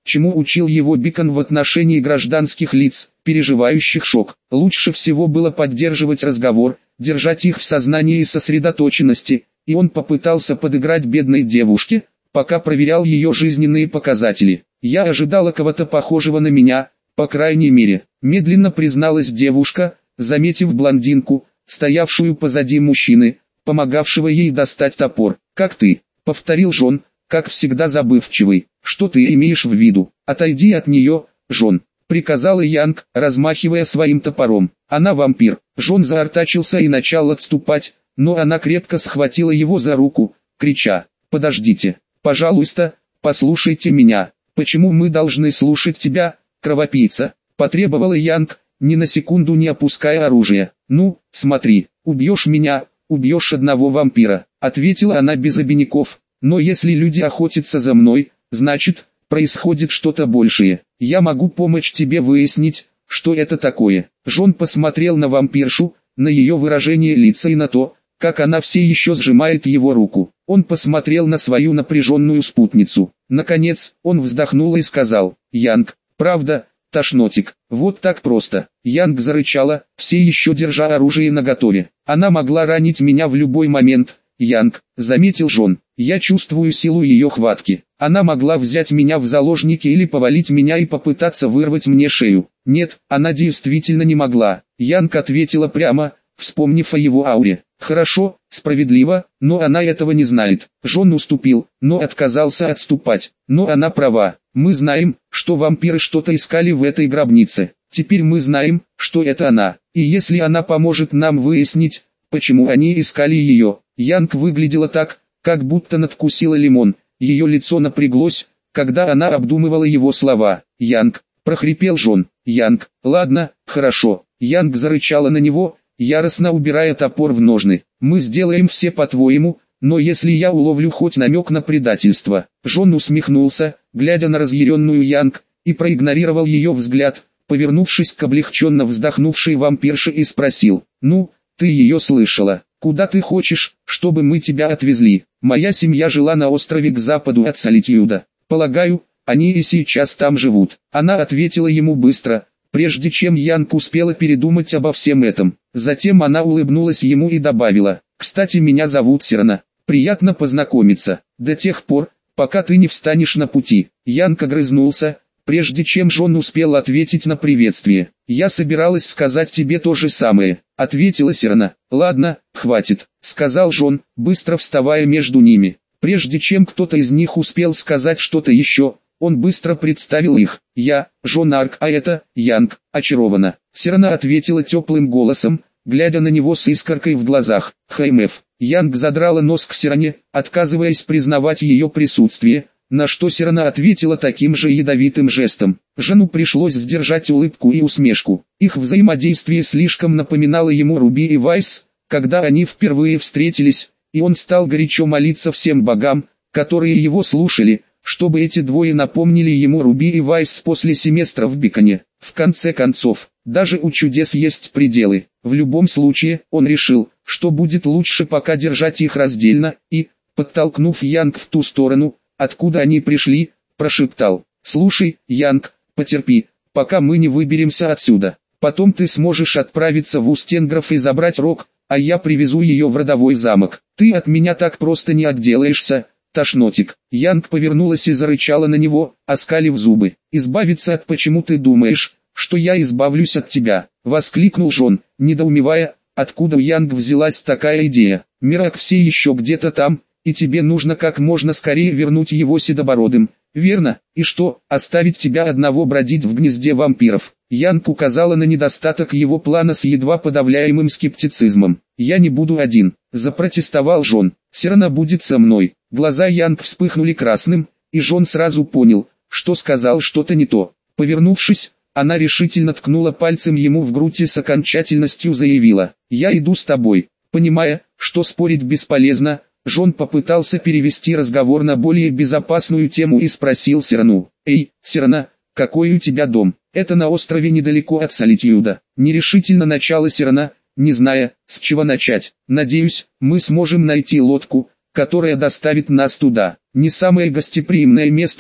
чему учил его Бикон в отношении гражданских лиц, переживающих шок. Лучше всего было поддерживать разговор, держать их в сознании и сосредоточенности, и он попытался подыграть бедной девушке, пока проверял ее жизненные показатели. «Я ожидала кого-то похожего на меня, по крайней мере», медленно призналась девушка, заметив блондинку, стоявшую позади мужчины, помогавшего ей достать топор. «Как ты?» — повторил Джон, как всегда забывчивый. «Что ты имеешь в виду? Отойди от нее, Джон», — приказала Янг, размахивая своим топором. «Она вампир». Джон заортачился и начал отступать, но она крепко схватила его за руку, крича: «Подождите, пожалуйста, послушайте меня. Почему мы должны слушать тебя, кровопийца?» — потребовала Янг, ни на секунду не опуская оружие. «Ну, смотри, убьешь меня, убьешь одного вампира», — ответила она без обиняков. «Но если люди охотятся за мной, значит, происходит что-то большее. Я могу помочь тебе выяснить, что это такое». Джон посмотрел на вампиршу, на ее выражение лица и на то, как она все еще сжимает его руку. Он посмотрел на свою напряженную спутницу. Наконец, он вздохнул и сказал: «Янг, правда, тошнотик, вот так просто». Янг зарычала, все еще держа оружие наготове. «Она могла ранить меня в любой момент, Янг», — заметил Джон. «Я чувствую силу ее хватки. Она могла взять меня в заложники или повалить меня и попытаться вырвать мне шею». «Нет, она действительно не могла», — Янг ответила прямо, вспомнив о его ауре. «Хорошо, справедливо, но она этого не знает». Джон уступил, но отказался отступать. «Но она права. Мы знаем, что вампиры что-то искали в этой гробнице. Теперь мы знаем, что это она. И если она поможет нам выяснить, почему они искали ее». Янг выглядела так, как будто надкусила лимон. Ее лицо напряглось, когда она обдумывала его слова. «Янг», — прохрипел Джон. «Янг, ладно, хорошо». Янг зарычала на него, яростно убирая топор в ножны. «Мы сделаем все по-твоему, но если я уловлю хоть намек на предательство». Джон усмехнулся, глядя на разъяренную Янг, и проигнорировал ее взгляд, повернувшись к облегченно вздохнувшей вампирше и спросил: «Ну, ты ее слышала? Куда ты хочешь, чтобы мы тебя отвезли?» «Моя семья жила на острове к западу от Солитьюда. Полагаю, они и сейчас там живут». Она ответила ему быстро, прежде чем Янг успела передумать обо всем этом. Затем она улыбнулась ему и добавила: «Кстати, меня зовут Сирана. Приятно познакомиться. До тех пор, пока ты не встанешь на пути». Янг огрызнулся, прежде чем Джон успел ответить на приветствие. «Я собиралась сказать тебе то же самое», — ответила Сирана. «Ладно, хватит», — сказал Джон, быстро вставая между ними. Прежде чем кто-то из них успел сказать что-то еще, он быстро представил их. «Я, Джон Арк, а это, Янг, очарована». Сирана ответила теплым голосом, глядя на него с искоркой в глазах. «ХМФ». Янг задрала нос к Сиране, отказываясь признавать ее присутствие, на что Сирана ответила таким же ядовитым жестом. Жену пришлось сдержать улыбку и усмешку. Их взаимодействие слишком напоминало ему Руби и Вайс, когда они впервые встретились, и он стал горячо молиться всем богам, которые его слушали, чтобы эти двое напомнили ему Руби и Вайс после семестра в Биконе. В конце концов, даже у чудес есть пределы. В любом случае, он решил, что будет лучше пока держать их раздельно, и, подтолкнув Янг в ту сторону, откуда они пришли, прошептал: «Слушай, Янг, потерпи, пока мы не выберемся отсюда. Потом ты сможешь отправиться в Устенгров и забрать Рок, а я привезу ее в родовой замок. Ты от меня так просто не отделаешься, тошнотик». Янг повернулась и зарычала на него, оскалив зубы. «Избавиться от почему ты думаешь, что я избавлюсь от тебя?» — воскликнул Джон, недоумевая, откуда у Янг взялась такая идея. «Мирак все еще где-то там, и тебе нужно как можно скорее вернуть его седобородым, верно? И что, оставить тебя одного бродить в гнезде вампиров?» Янг указала на недостаток его плана с едва подавляемым скептицизмом. «Я не буду один», — запротестовал Джон. «Сирана будет со мной». Глаза Янг вспыхнули красным, и Джон сразу понял, что сказал что-то не то. Повернувшись, она решительно ткнула пальцем ему в грудь и с окончательностью заявила: «Я иду с тобой». Понимая, что спорить бесполезно, Джон попытался перевести разговор на более безопасную тему и спросил Сирану: «Эй, Сирана, какой у тебя дом?» «Это на острове недалеко от Солитьюда». Нерешительно начала Сирана, не зная, с чего начать. «Надеюсь, мы сможем найти лодку, которая доставит нас туда. Не самое гостеприимное место,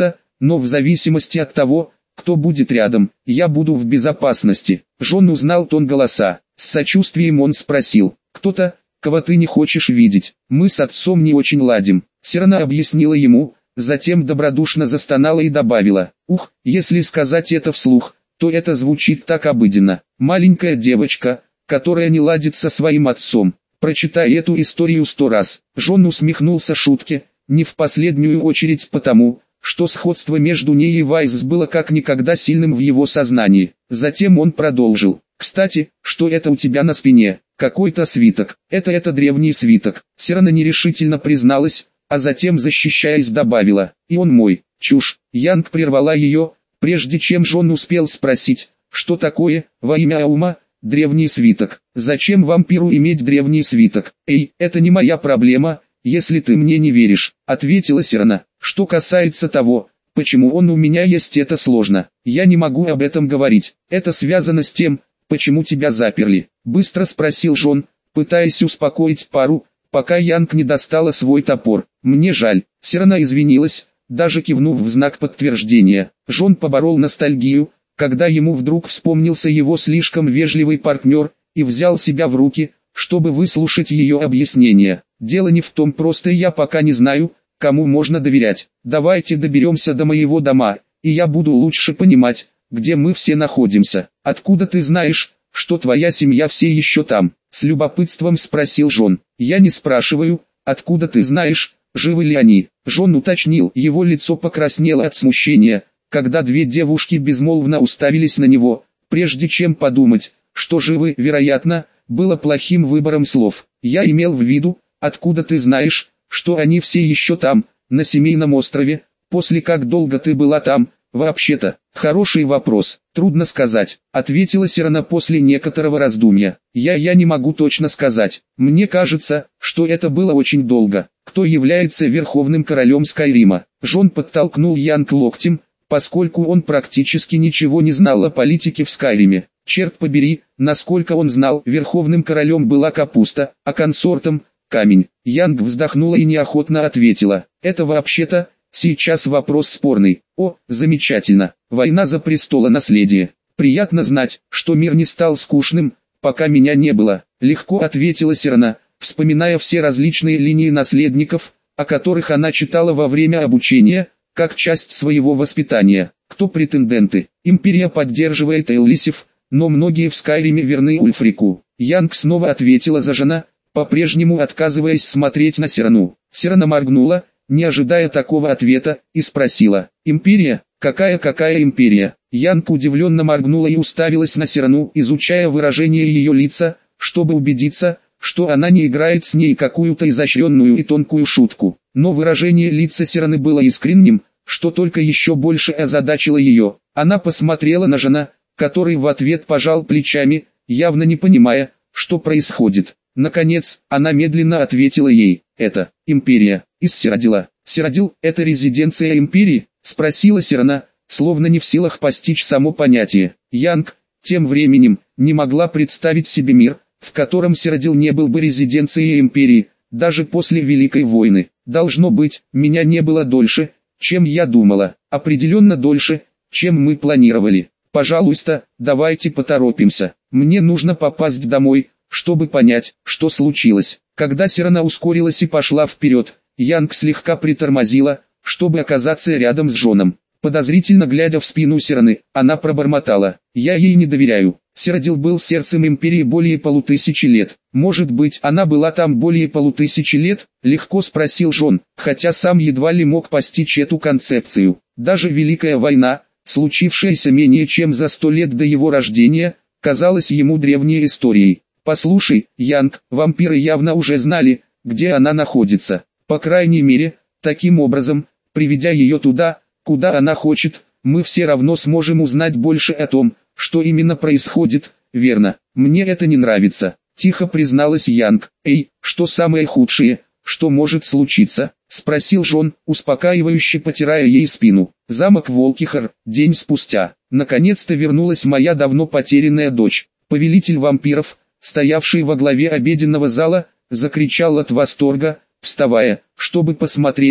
но в зависимости от того, кто будет рядом, я буду в безопасности. Жон узнал тон голоса. С сочувствием он спросил: кто-то, кого ты не хочешь видеть? Мы с отцом не очень ладим. Сирана объяснила ему, затем добродушно застонала и добавила: ух, если сказать это вслух, то это звучит так обыденно. Маленькая девочка, которая не ладит со своим отцом. Прочитай эту историю сто раз. Жон усмехнулся шутке, не в последнюю очередь потому, что сходство между ней и Вайс было как никогда сильным в его сознании. Затем он продолжил: кстати, что это у тебя на спине? Какой-то свиток. Это это древний свиток. Сирана нерешительно призналась, а затем, защищаясь, добавила: и он мой. Чушь. Янг прервала ее, прежде чем Жон успел спросить, что такое, во имя Аума, древний свиток. Зачем вампиру иметь древний свиток? Эй, это не моя проблема, если ты мне не веришь, ответила Сирана. Что касается того, почему он у меня есть, это сложно. Я не могу об этом говорить. Это связано с тем, почему тебя заперли. Быстро спросил Жон, пытаясь успокоить пару, пока Янг не достала свой топор. Мне жаль. Сирана извинилась, даже кивнув в знак подтверждения. Жон поборол ностальгию, когда ему вдруг вспомнился его слишком вежливый партнер, и взял себя в руки, чтобы выслушать ее объяснение. Дело не в том, просто я пока не знаю, кому можно доверять. Давайте доберемся до моего дома, и я буду лучше понимать, где мы все находимся. Откуда ты знаешь, что твоя семья все еще там? С любопытством спросил Жон. Я не спрашиваю, откуда ты знаешь, живы ли они. Жон уточнил, его лицо покраснело от смущения, когда две девушки безмолвно уставились на него, прежде чем подумать, что живы, вероятно, было плохим выбором слов. Я имел в виду, откуда ты знаешь, что они все еще там, на семейном острове, после как долго ты была там, вообще-то? Хороший вопрос, трудно сказать, ответила Сирана после некоторого раздумья. Я я не могу точно сказать, мне кажется, что это было очень долго. Кто является верховным королем Скайрима? Жон подтолкнул Янг локтем, поскольку он практически ничего не знал о политике в Скайриме. Черт побери, насколько он знал, верховным королем была Капуста, а консортом – Камень. Янг вздохнула и неохотно ответила: это вообще-то, сейчас вопрос спорный. О, замечательно, война за престолонаследие. Приятно знать, что мир не стал скучным, пока меня не было. Легко ответила Сирана, вспоминая все различные линии наследников, о которых она читала во время обучения, как часть своего воспитания. Кто претенденты? Империя поддерживает Эллисев, но многие в Скайриме верны Ульфрику. Янг снова ответила за жена, по-прежнему отказываясь смотреть на Сирану. Сирана моргнула, не ожидая такого ответа, и спросила: «Империя? Какая-какая империя?» Янг удивленно моргнула и уставилась на Сирану, изучая выражение ее лица, чтобы убедиться, что она не играет с ней какую-то изощренную и тонкую шутку. Но выражение лица Сираны было искренним, что только еще больше озадачило ее. Она посмотрела на жена, который в ответ пожал плечами, явно не понимая, что происходит. Наконец, она медленно ответила ей: «Это империя из Сиродила». «Сиродил – это резиденция империи?» – спросила Сирана, словно не в силах постичь само понятие. Янг, тем временем, не могла представить себе мир, в котором Сиродил не был бы резиденцией империи, даже после Великой войны. Должно быть, меня не было дольше, чем я думала, определенно дольше, чем мы планировали. Пожалуйста, давайте поторопимся, мне нужно попасть домой, чтобы понять, что случилось. Когда Сирана ускорилась и пошла вперед, Янг слегка притормозила, чтобы оказаться рядом с Жоном. Подозрительно глядя в спину Сираны, она пробормотала: «Я ей не доверяю». Сиродил был сердцем империи более полутысячи лет. Может быть, она была там более полутысячи лет? Легко спросил Жон, хотя сам едва ли мог постичь эту концепцию. Даже Великая война, случившаяся менее чем за сто лет до его рождения, казалась ему древней историей. «Послушай, Янг, вампиры явно уже знали, где она находится. По крайней мере, таким образом, приведя ее туда, куда она хочет, мы все равно сможем узнать больше о том, что именно происходит, верно? Мне это не нравится», — тихо призналась Янг. «Эй, что самое худшее, что может случиться?» — спросил Жон, успокаивающе потирая ей спину. «Замок Волкихар, день спустя. Наконец-то вернулась моя давно потерянная дочь». Повелитель вампиров, стоявший во главе обеденного зала, закричал от восторга, вставая, чтобы посмотреть,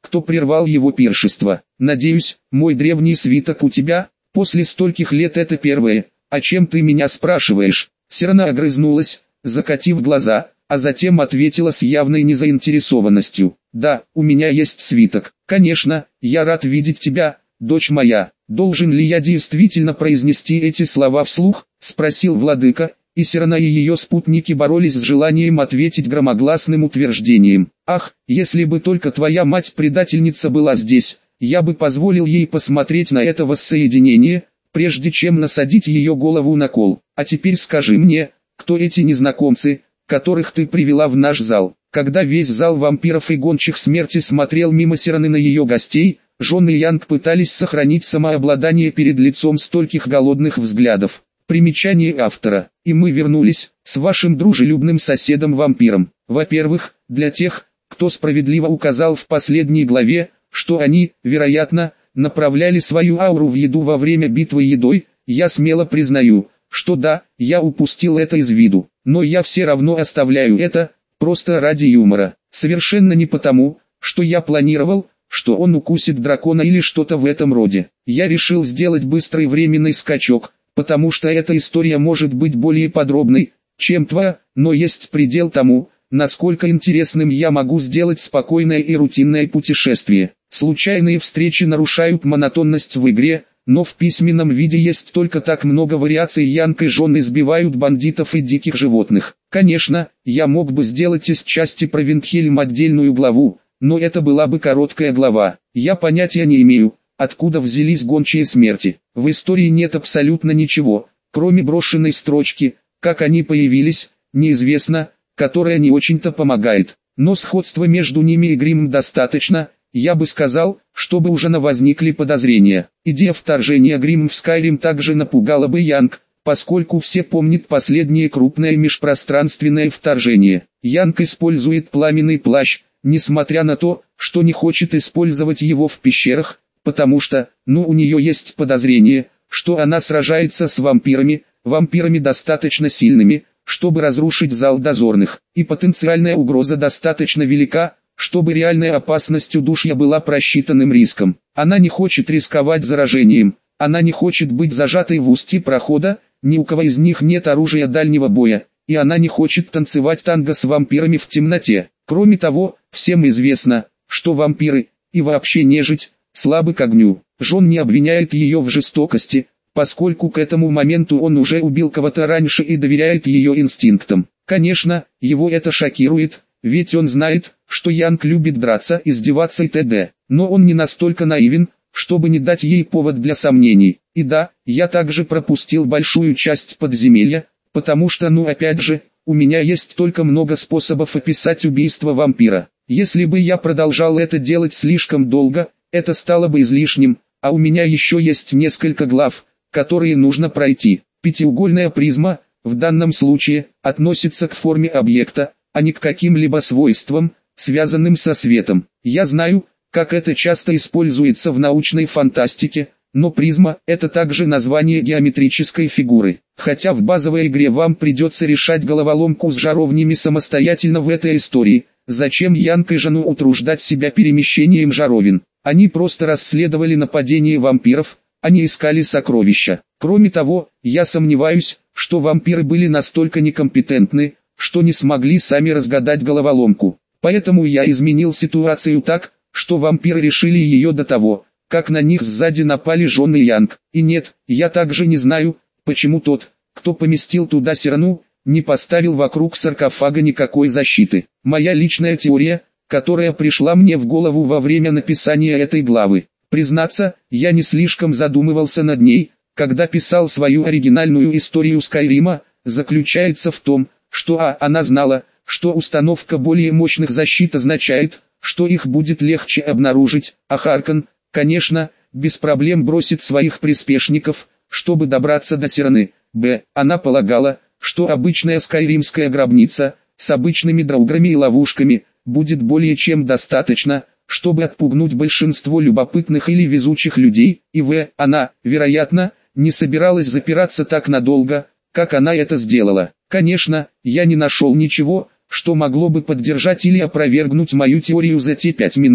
кто прервал его пиршество. Надеюсь, мой древний свиток у тебя? После стольких лет это первое. О чем ты меня спрашиваешь? Сирана огрызнулась, закатив глаза, а затем ответила с явной незаинтересованностью. Да, у меня есть свиток. Конечно, я рад видеть тебя, дочь моя. Должен ли я действительно произнести эти слова вслух? Спросил владыка, и Сирана и ее спутники боролись с желанием ответить громогласным утверждением. Ах, если бы только твоя мать-предательница была здесь, я бы позволил ей посмотреть на это воссоединение, прежде чем насадить ее голову на кол. А теперь скажи мне, кто эти незнакомцы, которых ты привела в наш зал? Когда весь зал вампиров и гончих смерти смотрел мимо Сираны на ее гостей, Жон и Янг пытались сохранить самообладание перед лицом стольких голодных взглядов. Примечание автора. И мы вернулись, с вашим дружелюбным соседом-вампиром. Во-первых, для тех, кто справедливо указал в последней главе, что они, вероятно, направляли свою ауру в еду во время битвы едой, я смело признаю, что да, я упустил это из виду, но я все равно оставляю это, просто ради юмора. Совершенно не потому, что я планировал, что он укусит дракона или что-то в этом роде. Я решил сделать быстрый временный скачок, потому что эта история может быть более подробной, чем твоя, но есть предел тому, насколько интересным я могу сделать спокойное и рутинное путешествие. Случайные встречи нарушают монотонность в игре, но в письменном виде есть только так много вариаций. Янг и Жон избивают бандитов и диких животных. Конечно, я мог бы сделать из части про Виндхельм отдельную главу, но это была бы короткая глава. Я понятия не имею, откуда взялись гончие смерти. В истории нет абсолютно ничего, кроме брошенной строчки, как они появились, неизвестно, которая не очень-то помогает. Но сходства между ними и Гримм достаточно, я бы сказал, чтобы уже на возникли подозрения. Идея вторжения Гримм в Скайрим также напугала бы Янг, поскольку все помнят последнее крупное межпространственное вторжение. Янг использует пламенный плащ, несмотря на то, что не хочет использовать его в пещерах, потому что, ну у нее есть подозрение, что она сражается с вампирами, вампирами достаточно сильными, чтобы разрушить зал дозорных, и потенциальная угроза достаточно велика, чтобы реальная опасность удушья была просчитанным риском. Она не хочет рисковать заражением, она не хочет быть зажатой в устье прохода, ни у кого из них нет оружия дальнего боя, и она не хочет танцевать танго с вампирами в темноте. Кроме того, всем известно, что вампиры, и вообще нежить, слабы к огню. Жон не обвиняет ее в жестокости, поскольку к этому моменту он уже убил кого-то раньше и доверяет ее инстинктам. Конечно, его это шокирует, ведь он знает, что Янг любит драться, издеваться и т.д. Но он не настолько наивен, чтобы не дать ей повод для сомнений. И да, я также пропустил большую часть подземелья, потому что, ну опять же, у меня есть только много способов описать убийство вампира. Если бы я продолжал это делать слишком долго, это стало бы излишним, а у меня еще есть несколько глав, которые нужно пройти. Пятиугольная призма, в данном случае, относится к форме объекта, а не к каким-либо свойствам, связанным со светом. Я знаю, как это часто используется в научной фантастике, но призма – это также название геометрической фигуры. Хотя в базовой игре вам придется решать головоломку с жаровнями самостоятельно в этой истории, зачем Янг и Жону утруждать себя перемещением жаровин? Они просто расследовали нападение вампиров, они искали сокровища. Кроме того, я сомневаюсь, что вампиры были настолько некомпетентны, что не смогли сами разгадать головоломку. Поэтому я изменил ситуацию так, что вампиры решили ее до того, как на них сзади напали Жон и Янг. И нет, я также не знаю, почему тот, кто поместил туда Сирану, не поставил вокруг саркофага никакой защиты. Моя личная теория, которая пришла мне в голову во время написания этой главы. Признаться, я не слишком задумывался над ней, когда писал свою оригинальную историю Скайрима, заключается в том, что а, она знала, что установка более мощных защит означает, что их будет легче обнаружить, а Харкон, конечно, без проблем бросит своих приспешников, чтобы добраться до Сираны. Б. Она полагала, что обычная скайримская гробница, с обычными драуграми и ловушками, будет более чем достаточно, чтобы отпугнуть большинство любопытных или везучих людей, и В. Она, вероятно, не собиралась запираться так надолго, как она это сделала. Конечно, я не нашел ничего, что могло бы поддержать или опровергнуть мою теорию за те пять минут,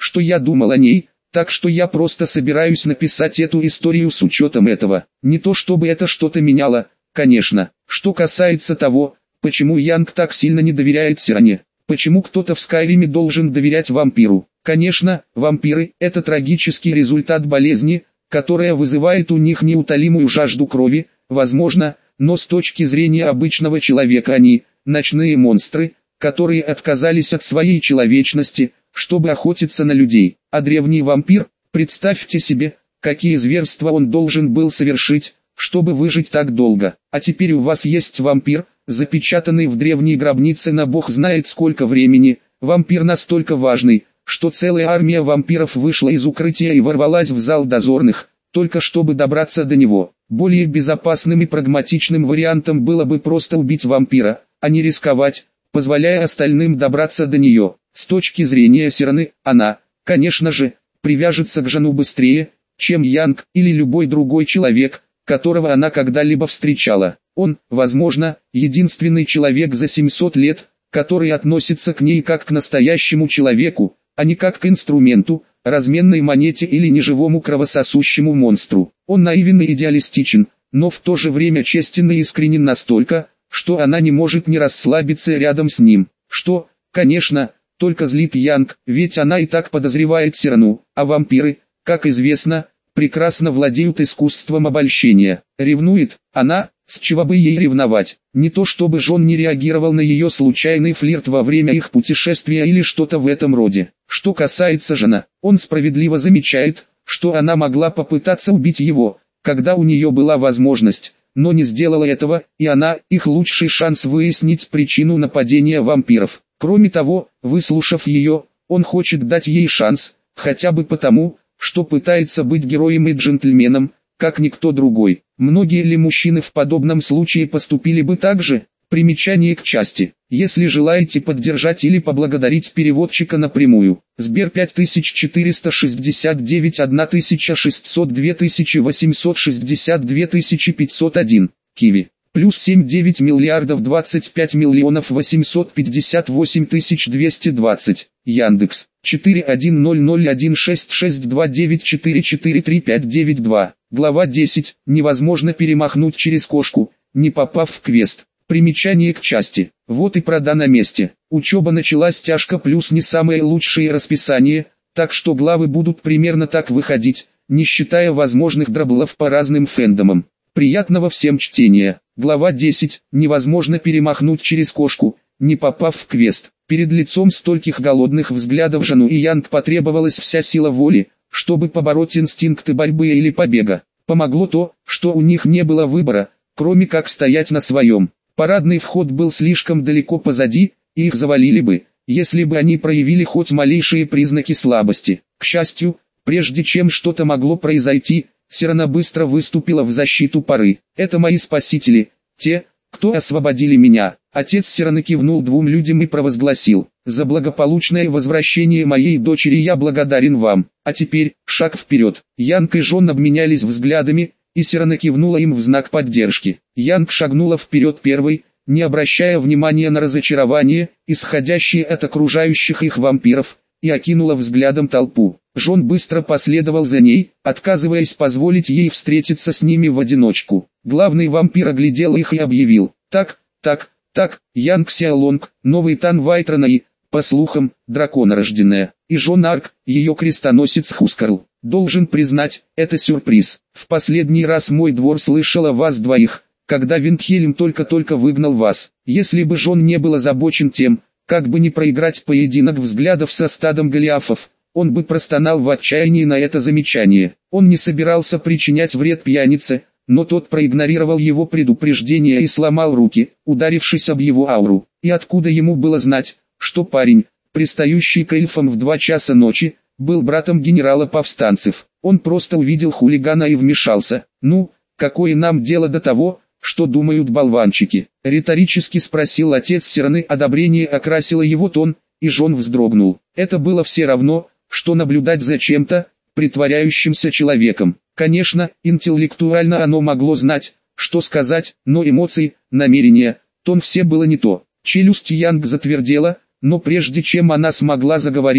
что я думал о ней, так что я просто собираюсь написать эту историю с учетом этого. Не то чтобы это что-то меняло, конечно. Что касается того, почему Янг так сильно не доверяет Сиране, почему кто-то в Скайриме должен доверять вампиру. Конечно, вампиры – это трагический результат болезни, которая вызывает у них неутолимую жажду крови, возможно, но с точки зрения обычного человека они – ночные монстры, которые отказались от своей человечности, чтобы охотиться на людей. А древний вампир, представьте себе, какие зверства он должен был совершить, чтобы выжить так долго. А теперь у вас есть вампир, запечатанный в древней гробнице на бог знает сколько времени. Вампир настолько важный, что целая армия вампиров вышла из укрытия и ворвалась в зал дозорных, только чтобы добраться до него. Более безопасным и прагматичным вариантом было бы просто убить вампира, а не рисковать, позволяя остальным добраться до нее. С точки зрения Сираны, она, конечно же, привяжется к Жану быстрее, чем Янг или любой другой человек, которого она когда-либо встречала. Он, возможно, единственный человек за семьсот лет, который относится к ней как к настоящему человеку, а не как к инструменту, разменной монете или неживому кровососущему монстру. Он наивен и идеалистичен, но в то же время честен и искренен настолько, что она не может не расслабиться рядом с ним. Что, конечно, только злит Янг, ведь она и так подозревает Сирану, а вампиры, как известно, прекрасно владеют искусством обольщения. Ревнует она, с чего бы ей ревновать? Не то чтобы Джон не реагировал на ее случайный флирт во время их путешествия или что-то в этом роде. Что касается Жана, он справедливо замечает, что она могла попытаться убить его, когда у нее была возможность, но не сделала этого, и она – их лучший шанс выяснить причину нападения вампиров. Кроме того, выслушав ее, он хочет дать ей шанс, хотя бы потому, что пытается быть героем и джентльменом, как никто другой. Многие ли мужчины в подобном случае поступили бы так же? Примечание к части. Если желаете поддержать или поблагодарить переводчика напрямую. Сбер пять тысяч четыреста шестьдесят девять тысяча шестьсот два тысячи восемьсот шестьдесят два тысячи пятьсот один. Киви. Плюс семь девять миллиардов двадцать пять миллионов восемьсот пятьдесят восемь тысяч двести двадцать. Яндекс. четыре один ноль ноль один шесть шесть два девять четыре четыре три пять девять два. Глава десять. Невозможно перемахнуть через кошку, не попав в квест. Примечание к части. Вот и прода на месте. Учеба началась тяжко, плюс не самое лучшее расписание, так что главы будут примерно так выходить, не считая возможных драблов по разным фэндомам. Приятного всем чтения. Глава десять. Невозможно перемахнуть через кошку, не попав в квест. Перед лицом стольких голодных взглядов Жану и Янг потребовалась вся сила воли, чтобы побороть инстинкты борьбы или побега. Помогло то, что у них не было выбора, кроме как стоять на своем. Парадный вход был слишком далеко позади, и их завалили бы, если бы они проявили хоть малейшие признаки слабости. К счастью, прежде чем что-то могло произойти, Сирана быстро выступила в защиту пары. «Это мои спасители, те, кто освободили меня». Отец Сираны кивнул двум людям и провозгласил: «За благополучное возвращение моей дочери я благодарен вам. А теперь, шаг вперед». Янг и Джон обменялись взглядами, и Сирана кивнула им в знак поддержки. Янг шагнула вперед первой, не обращая внимания на разочарование, исходящее от окружающих их вампиров, и окинула взглядом толпу. Джон быстро последовал за ней, отказываясь позволить ей встретиться с ними в одиночку. Главный вампир оглядел их и объявил: «Так, так, так, Янг Сяолонг, новый Тан Вайтрона и, по слухам, драконорожденная, и Джон Арк, ее крестоносец Хускарл. Должен признать, это сюрприз. В последний раз мой двор слышал о вас двоих, когда Виндхельм только-только выгнал вас. Если бы Джон не был озабочен тем, как бы не проиграть поединок взглядов со стадом голиафов, он бы простонал в отчаянии на это замечание. Он не собирался причинять вред пьянице, но тот проигнорировал его предупреждение и сломал руки, ударившись об его ауру. И откуда ему было знать, что парень, пристающий к эльфам в два часа ночи, был братом генерала повстанцев? Он просто увидел хулигана и вмешался. «Ну, какое нам дело до того, что думают болванчики?» — риторически спросил отец Сираны. Одобрение окрасило его тон, и Джон вздрогнул. Это было все равно, что наблюдать за чем-то, притворяющимся человеком. Конечно, интеллектуально оно могло знать, что сказать, но эмоции, намерения, тон — все было не то. Челюсть Янг затвердела, но прежде чем она смогла заговорить,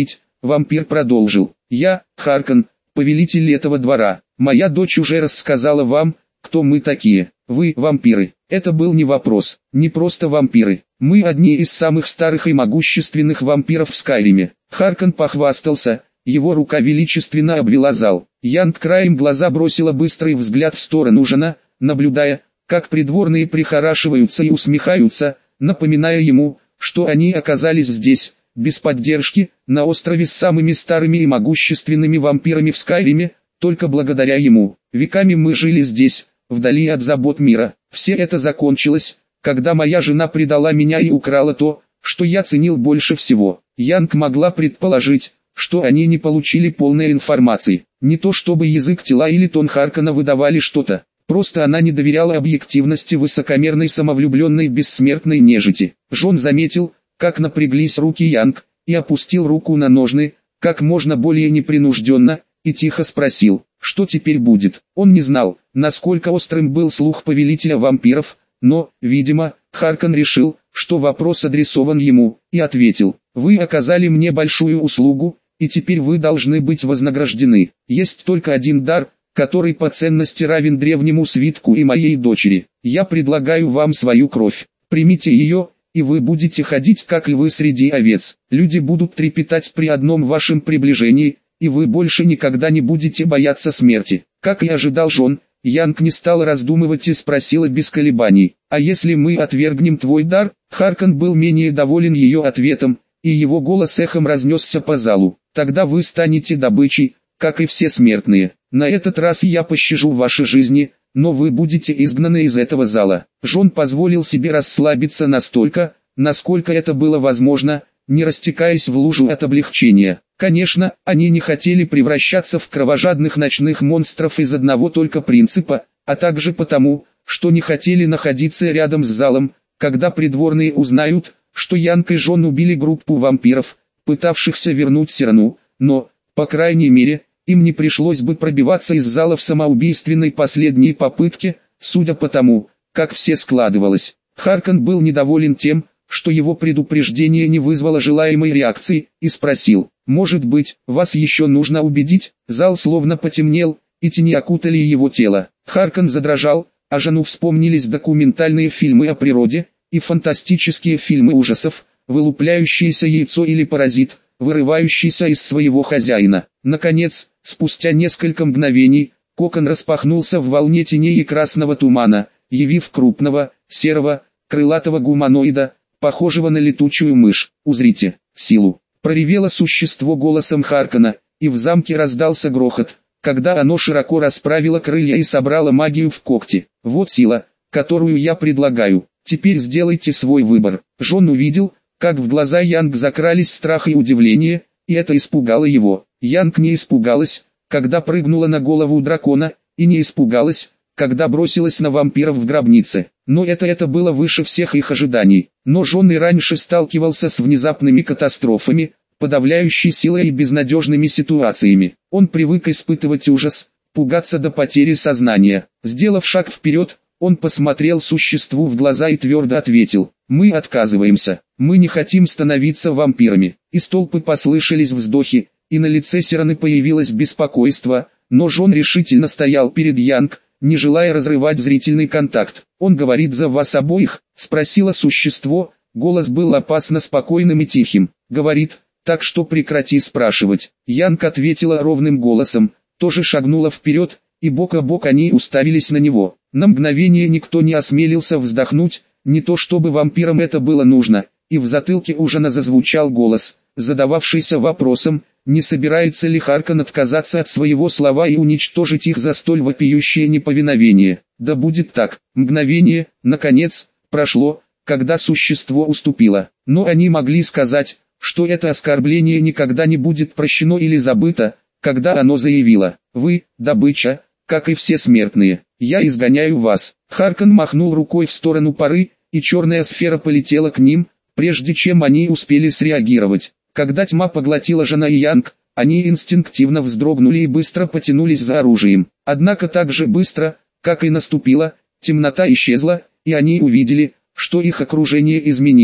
Вампир продолжил. Я, Харкон, повелитель этого двора. Моя дочь уже рассказала вам, кто мы такие. Вы, вампиры. Это был не вопрос, не просто вампиры. Мы одни из самых старых и могущественных вампиров в Скайриме. Харкон похвастался, его рука величественно обвела зал. Янг краем глаза бросила быстрый взгляд в сторону Жана, наблюдая, как придворные прихорашиваются и усмехаются, напоминая ему, что они оказались здесь, без поддержки, на острове с самыми старыми и могущественными вампирами в Скайриме, только благодаря ему. Веками мы жили здесь, вдали от забот мира. Все это закончилось, когда моя жена предала меня и украла то, что я ценил больше всего. Янг могла предположить, что они не получили полной информации. Не то чтобы язык тела или тон Харкона выдавали что-то. Просто она не доверяла объективности высокомерной самовлюбленной бессмертной нежити. Жон заметил, как напряглись руки Янг, и опустил руку на ножны, как можно более непринужденно, и тихо спросил, что теперь будет. Он не знал, насколько острым был слух повелителя вампиров, но, видимо, Харкон решил, что вопрос адресован ему, и ответил, «Вы оказали мне большую услугу, и теперь вы должны быть вознаграждены. Есть только один дар, который по ценности равен древнему свитку и моей дочери. Я предлагаю вам свою кровь. Примите ее, и вы будете ходить как львы среди овец. Люди будут трепетать при одном вашем приближении, и вы больше никогда не будете бояться смерти». Как и ожидал Жон, Янг не стал раздумывать и спросила без колебаний, «А если мы отвергнем твой дар?» Харкон был менее доволен ее ответом, и его голос эхом разнесся по залу. «Тогда вы станете добычей, как и все смертные. На этот раз я пощажу ваши жизни, но вы будете изгнаны из этого зала». Жон позволил себе расслабиться настолько, насколько это было возможно, не растекаясь в лужу от облегчения. Конечно, они не хотели превращаться в кровожадных ночных монстров из одного только принципа, а также потому, что не хотели находиться рядом с залом, когда придворные узнают, что Янг и Жон убили группу вампиров, пытавшихся вернуть Сирану, но, по крайней мере, им не пришлось бы пробиваться из зала в самоубийственной последней попытке, судя по тому, как все складывалось. Харкон был недоволен тем, что его предупреждение не вызвало желаемой реакции, и спросил, «Может быть, вас еще нужно убедить?» Зал словно потемнел, и тени окутали его тело. Харкон задрожал, а Жану вспомнились документальные фильмы о природе, и фантастические фильмы ужасов, вылупляющееся яйцо или паразит, вырывающийся из своего хозяина. Наконец, спустя несколько мгновений, кокон распахнулся в волне теней и красного тумана, явив крупного, серого, крылатого гуманоида, похожего на летучую мышь. «Узрите, силу!» Проревело существо голосом Харкона, и в замке раздался грохот, когда оно широко расправило крылья и собрало магию в когти. «Вот сила, которую я предлагаю. Теперь сделайте свой выбор». Жон увидел, как в глаза Янг закрались страх и удивление, и это испугало его. Янг не испугалась, когда прыгнула на голову дракона, и не испугалась, когда бросилась на вампиров в гробнице. Но это это было выше всех их ожиданий. Но Жон и раньше сталкивался с внезапными катастрофами, подавляющей силой и безнадежными ситуациями. Он привык испытывать ужас, пугаться до потери сознания. Сделав шаг вперед, он посмотрел существу в глаза и твердо ответил, «Мы отказываемся, мы не хотим становиться вампирами». Из толпы послышались вздохи, и на лице Сираны появилось беспокойство, но Жон решительно стоял перед Янг, не желая разрывать зрительный контакт. «Он говорит за вас обоих?» — спросило существо, голос был опасно спокойным и тихим. «Говорит, так что прекрати спрашивать». Янг ответила ровным голосом, тоже шагнула вперед, и бок о бок они уставились на него. На мгновение никто не осмелился вздохнуть, не то чтобы вампирам это было нужно, и в затылке у Жана зазвучал голос, задававшийся вопросом, не собирается ли Харкон отказаться от своего слова и уничтожить их за столь вопиющее неповиновение. Да будет так. Мгновение, наконец, прошло, когда существо уступило. Но они могли сказать, что это оскорбление никогда не будет прощено или забыто, когда оно заявило, «Вы, добыча, как и все смертные, я изгоняю вас». Харкон махнул рукой в сторону Поры, и черная сфера полетела к ним, прежде чем они успели среагировать. Когда тьма поглотила Жана и Янг, они инстинктивно вздрогнули и быстро потянулись за оружием. Однако так же быстро, как и наступила, темнота исчезла, и они увидели, что их окружение изменилось.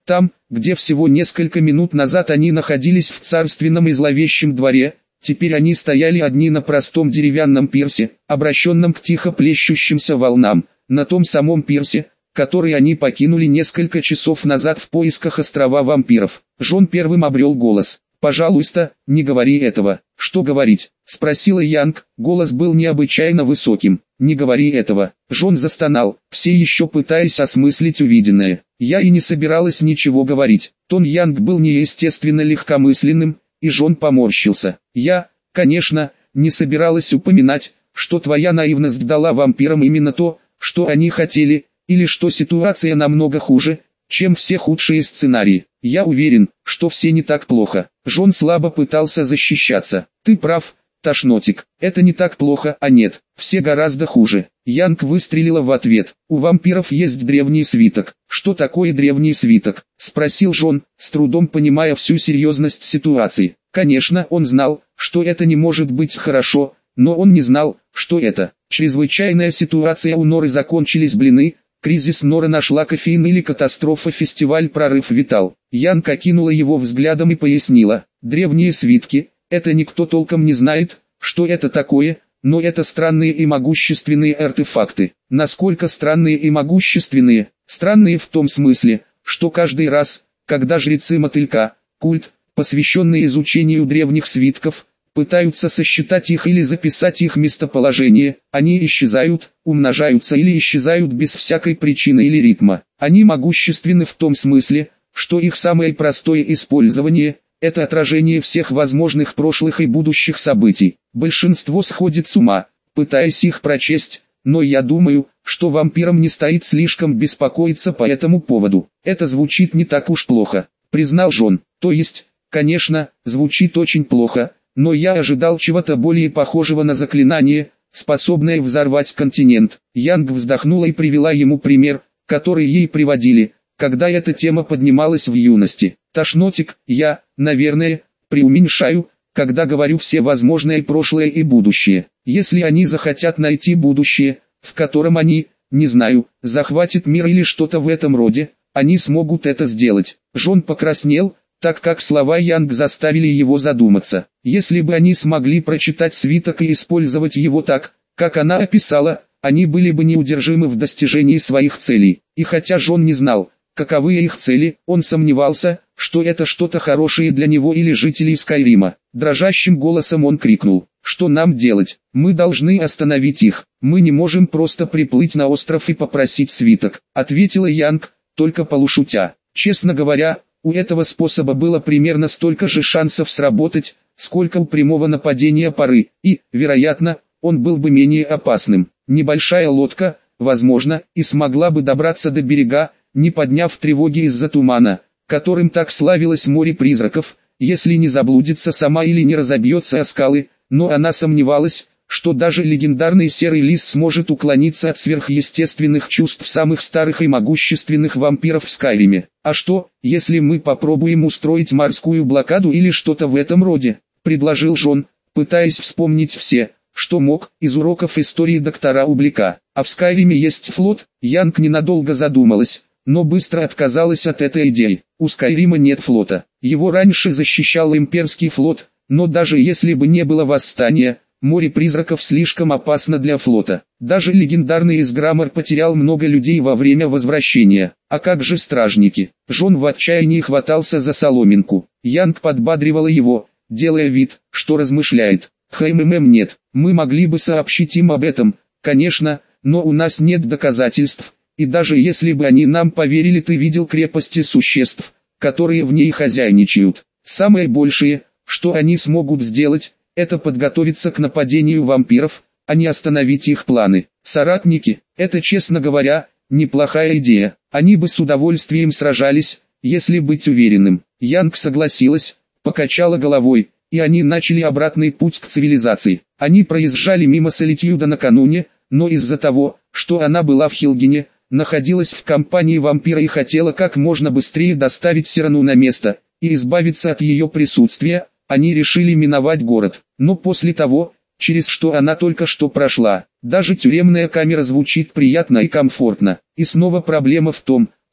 Там, где всего несколько минут назад они находились в царственном и зловещем дворе, теперь они стояли одни на простом деревянном пирсе, обращенном к тихо плещущимся волнам, на том самом пирсе, который они покинули несколько часов назад в поисках острова вампиров. Джон первым обрел голос. «Пожалуйста, не говори этого». «Что говорить?» – спросила Янг, голос был необычайно высоким. «Не говори этого». Джон застонал, все еще пытаясь осмыслить увиденное. «Я и не собиралась ничего говорить». Тон Янг был неестественно легкомысленным, и Джон поморщился. «Я, конечно, не собиралась упоминать, что твоя наивность дала вампирам именно то, что они хотели, или что ситуация намного хуже, чем все худшие сценарии. Я уверен, что все не так плохо». Джон слабо пытался защищаться. «Ты прав, тошнотик, это не так плохо, а нет, все гораздо хуже». Янг выстрелила в ответ. «У вампиров есть древний свиток». «Что такое древний свиток?» – спросил Джон, с трудом понимая всю серьезность ситуации. Конечно, он знал, что это не может быть хорошо, но он не знал, что это. Чрезвычайная ситуация у Норы, закончились блины, кризис Нора нашла кофеин или катастрофа, фестиваль прорыв Витал. Янг окинула его взглядом и пояснила. Древние свитки, это никто толком не знает, что это такое, но это странные и могущественные артефакты. Насколько странные и могущественные? Странные в том смысле, что каждый раз, когда жрецы мотылька, культ, посвященный изучению древних свитков, пытаются сосчитать их или записать их местоположение, они исчезают, умножаются или исчезают без всякой причины или ритма. Они могущественны в том смысле, что их самое простое использование – это отражение всех возможных прошлых и будущих событий. Большинство сходит с ума, пытаясь их прочесть, но я думаю, что вампирам не стоит слишком беспокоиться по этому поводу. Это звучит не так уж плохо, признал Джон. То есть, конечно, звучит очень плохо, но я ожидал чего-то более похожего на заклинание, способное взорвать континент. Янг вздохнула и привела ему пример, который ей приводили, когда эта тема поднималась в юности. Тошнотик, я, наверное, преуменьшаю, когда говорю все возможное прошлое и будущее. Если они захотят найти будущее, в котором они, не знаю, захватят мир или что-то в этом роде, они смогут это сделать. Джон покраснел, так как слова Янг заставили его задуматься. Если бы они смогли прочитать свиток и использовать его так, как она описала, они были бы неудержимы в достижении своих целей. И хотя Джон не знал, каковы их цели, он сомневался, что это что-то хорошее для него или жителей Скайрима. Дрожащим голосом он крикнул: «Что нам делать? Мы должны остановить их. Мы не можем просто приплыть на остров и попросить свиток», — ответила Янг, только полушутя. Честно говоря, у этого способа было примерно столько же шансов сработать, сколько у прямого нападения пары, и, вероятно, он был бы менее опасным. Небольшая лодка, возможно, и смогла бы добраться до берега, не подняв тревоги из-за тумана, которым так славилось море призраков, если не заблудится сама или не разобьется о скалы, но она сомневалась, что даже легендарный серый лис сможет уклониться от сверхъестественных чувств самых старых и могущественных вампиров в Скайриме. «А что, если мы попробуем устроить морскую блокаду или что-то в этом роде?» – предложил Джон, пытаясь вспомнить все, что мог, из уроков истории доктора Ублика. «А в Скайриме есть флот?» Янг ненадолго задумалась, но быстро отказалась от этой идеи. У Скайрима нет флота. Его раньше защищал имперский флот, но даже если бы не было восстания, море призраков слишком опасно для флота. Даже легендарный Изграмор потерял много людей во время возвращения. А как же стражники? Джон в отчаянии хватался за соломинку. Янг подбадривала его, делая вид, что размышляет. «ХММ нет, мы могли бы сообщить им об этом, конечно, но у нас нет доказательств, и даже если бы они нам поверили, ты видел крепости существ, которые в ней хозяйничают. Самое большее, что они смогут сделать, это подготовиться к нападению вампиров, а не остановить их планы. Соратники, это, честно говоря, неплохая идея. Они бы с удовольствием сражались, если быть уверенным». Янг согласилась, покачала головой, и они начали обратный путь к цивилизации. Они проезжали мимо Солитьюда накануне, но из-за того, что она была в Хилгене, находилась в компании вампира и хотела как можно быстрее доставить Сирану на место, и избавиться от ее присутствия, они решили миновать город. Но после того, через что она только что прошла, даже тюремная камера звучит приятно и комфортно. И снова проблема в том,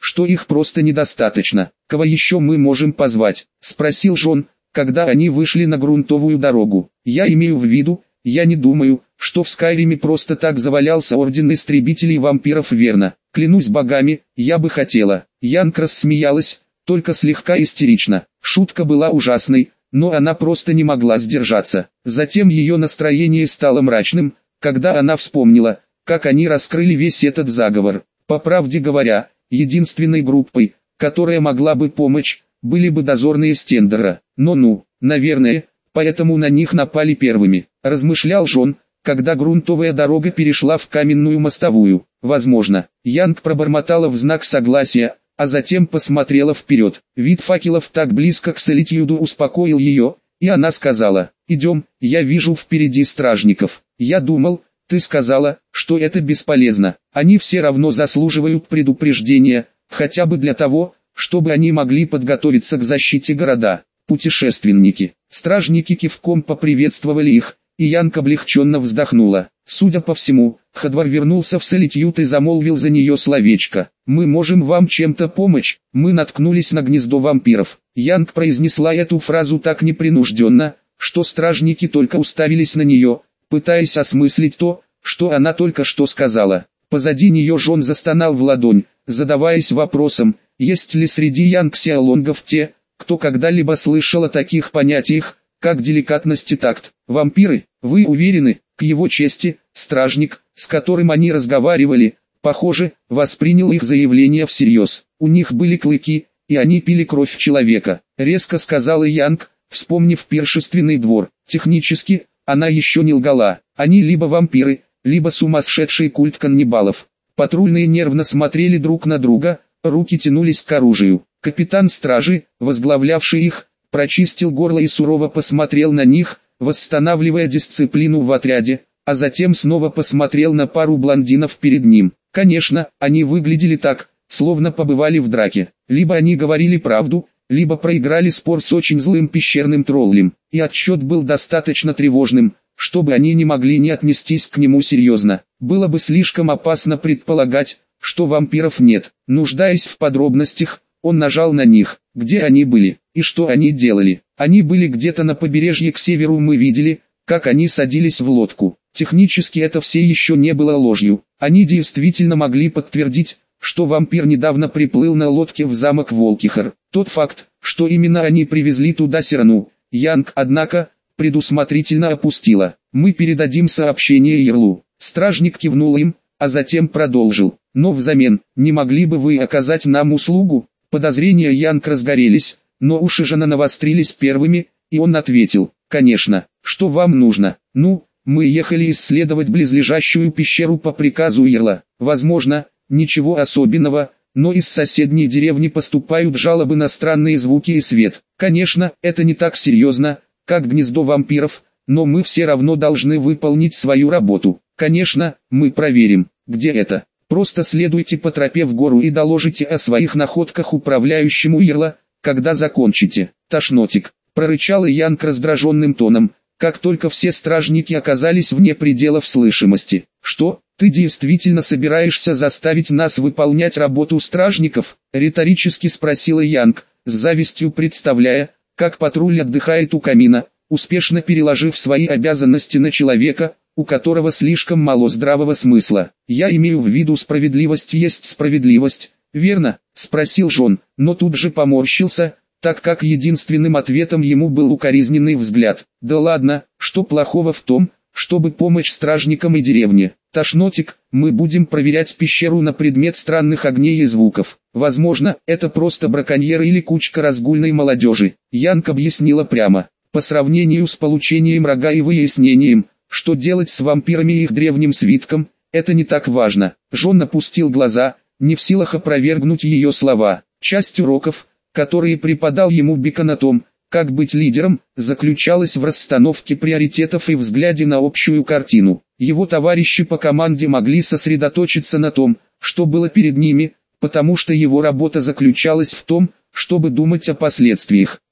что их просто недостаточно. Кого еще мы можем позвать? Спросил Джон, когда они вышли на грунтовую дорогу. Я имею в виду, я не думаю, что в Скайриме просто так завалялся орден истребителей вампиров, верно? Клянусь богами, я бы хотела. Янг рассмеялась, только слегка истерично. Шутка была ужасной, но она просто не могла сдержаться. Затем ее настроение стало мрачным, когда она вспомнила, как они раскрыли весь этот заговор. По правде говоря, единственной группой, которая могла бы помочь, были бы дозорные Стендера. Но ну, наверное, поэтому на них напали первыми, размышлял Джон, когда грунтовая дорога перешла в каменную мостовую. Возможно, Янг пробормотала в знак согласия, а затем посмотрела вперед. Вид факелов так близко к Солитьюду успокоил ее, и она сказала: «Идем, я вижу впереди стражников. Я думал, ты сказала, что это бесполезно. Они все равно заслуживают предупреждения, хотя бы для того, чтобы они могли подготовиться к защите города». Путешественники, стражники кивком поприветствовали их, и Янг облегченно вздохнула. Судя по всему, Хадвар вернулся в Солитьюд и замолвил за нее словечко. «Мы можем вам чем-то помочь?» Мы наткнулись на гнездо вампиров. Янг произнесла эту фразу так непринужденно, что стражники только уставились на нее, пытаясь осмыслить то, что она только что сказала. Позади нее Джон застонал в ладонь, задаваясь вопросом, есть ли среди янгсиалонгов те, кто когда-либо слышал о таких понятиях, как деликатность и такт. Вампиры, вы уверены? К его чести, стражник, с которым они разговаривали, похоже, воспринял их заявление всерьез. У них были клыки, и они пили кровь человека, резко сказала Янг, вспомнив пиршественный двор. Технически, она еще не лгала. Они либо вампиры, либо сумасшедший культ каннибалов. Патрульные нервно смотрели друг на друга, руки тянулись к оружию. Капитан стражи, возглавлявший их, прочистил горло и сурово посмотрел на них, восстанавливая дисциплину в отряде, а затем снова посмотрел на пару блондинов перед ним. Конечно, они выглядели так, словно побывали в драке. Либо они говорили правду, либо проиграли спор с очень злым пещерным троллем, и отсчет был достаточно тревожным, чтобы они не могли не отнестись к нему серьезно. Было бы слишком опасно предполагать, что вампиров нет. Нуждаясь в подробностях, он нажал на них, где они были, и что они делали. Они были где-то на побережье к северу, мы видели, как они садились в лодку. Технически это все еще не было ложью. Они действительно могли подтвердить, что вампир недавно приплыл на лодке в замок Волкихар. Тот факт, что именно они привезли туда Сирану, Янг, однако, предусмотрительно опустила. Мы передадим сообщение Ярлу. Стражник кивнул им, а затем продолжил. Но взамен, не могли бы вы оказать нам услугу? Подозрения Янг разгорелись, но уши Жана навострились первыми, и он ответил: «Конечно, что вам нужно?» «Ну, мы ехали исследовать близлежащую пещеру по приказу Ярла. Возможно, ничего особенного, но из соседней деревни поступают жалобы на странные звуки и свет. Конечно, это не так серьезно, как гнездо вампиров, но мы все равно должны выполнить свою работу. Конечно, мы проверим, где это. Просто следуйте по тропе в гору и доложите о своих находках управляющему Ярла, когда закончите». «Тошнотик», — прорычал Янг раздраженным тоном, как только все стражники оказались вне пределов слышимости. «Что, ты действительно собираешься заставить нас выполнять работу стражников?» — риторически спросила Янг, с завистью представляя, как патруль отдыхает у камина, успешно переложив свои обязанности на человека, у которого слишком мало здравого смысла. «Я имею в виду, справедливость есть справедливость, верно?» — спросил Джон, но тут же поморщился, так как единственным ответом ему был укоризненный взгляд. «Да ладно, что плохого в том, чтобы помочь стражникам и деревне? Тошнотик, мы будем проверять пещеру на предмет странных огней и звуков. Возможно, это просто браконьеры или кучка разгульной молодежи». Янг объяснила прямо. По сравнению с получением рога и выяснением, что делать с вампирами и их древним свитком, это не так важно. Джон опустил глаза, не в силах опровергнуть ее слова. Часть уроков, которые преподал ему Бикон о том, как быть лидером, заключалась в расстановке приоритетов и взгляде на общую картину. Его товарищи по команде могли сосредоточиться на том, что было перед ними, потому что его работа заключалась в том, чтобы думать о последствиях.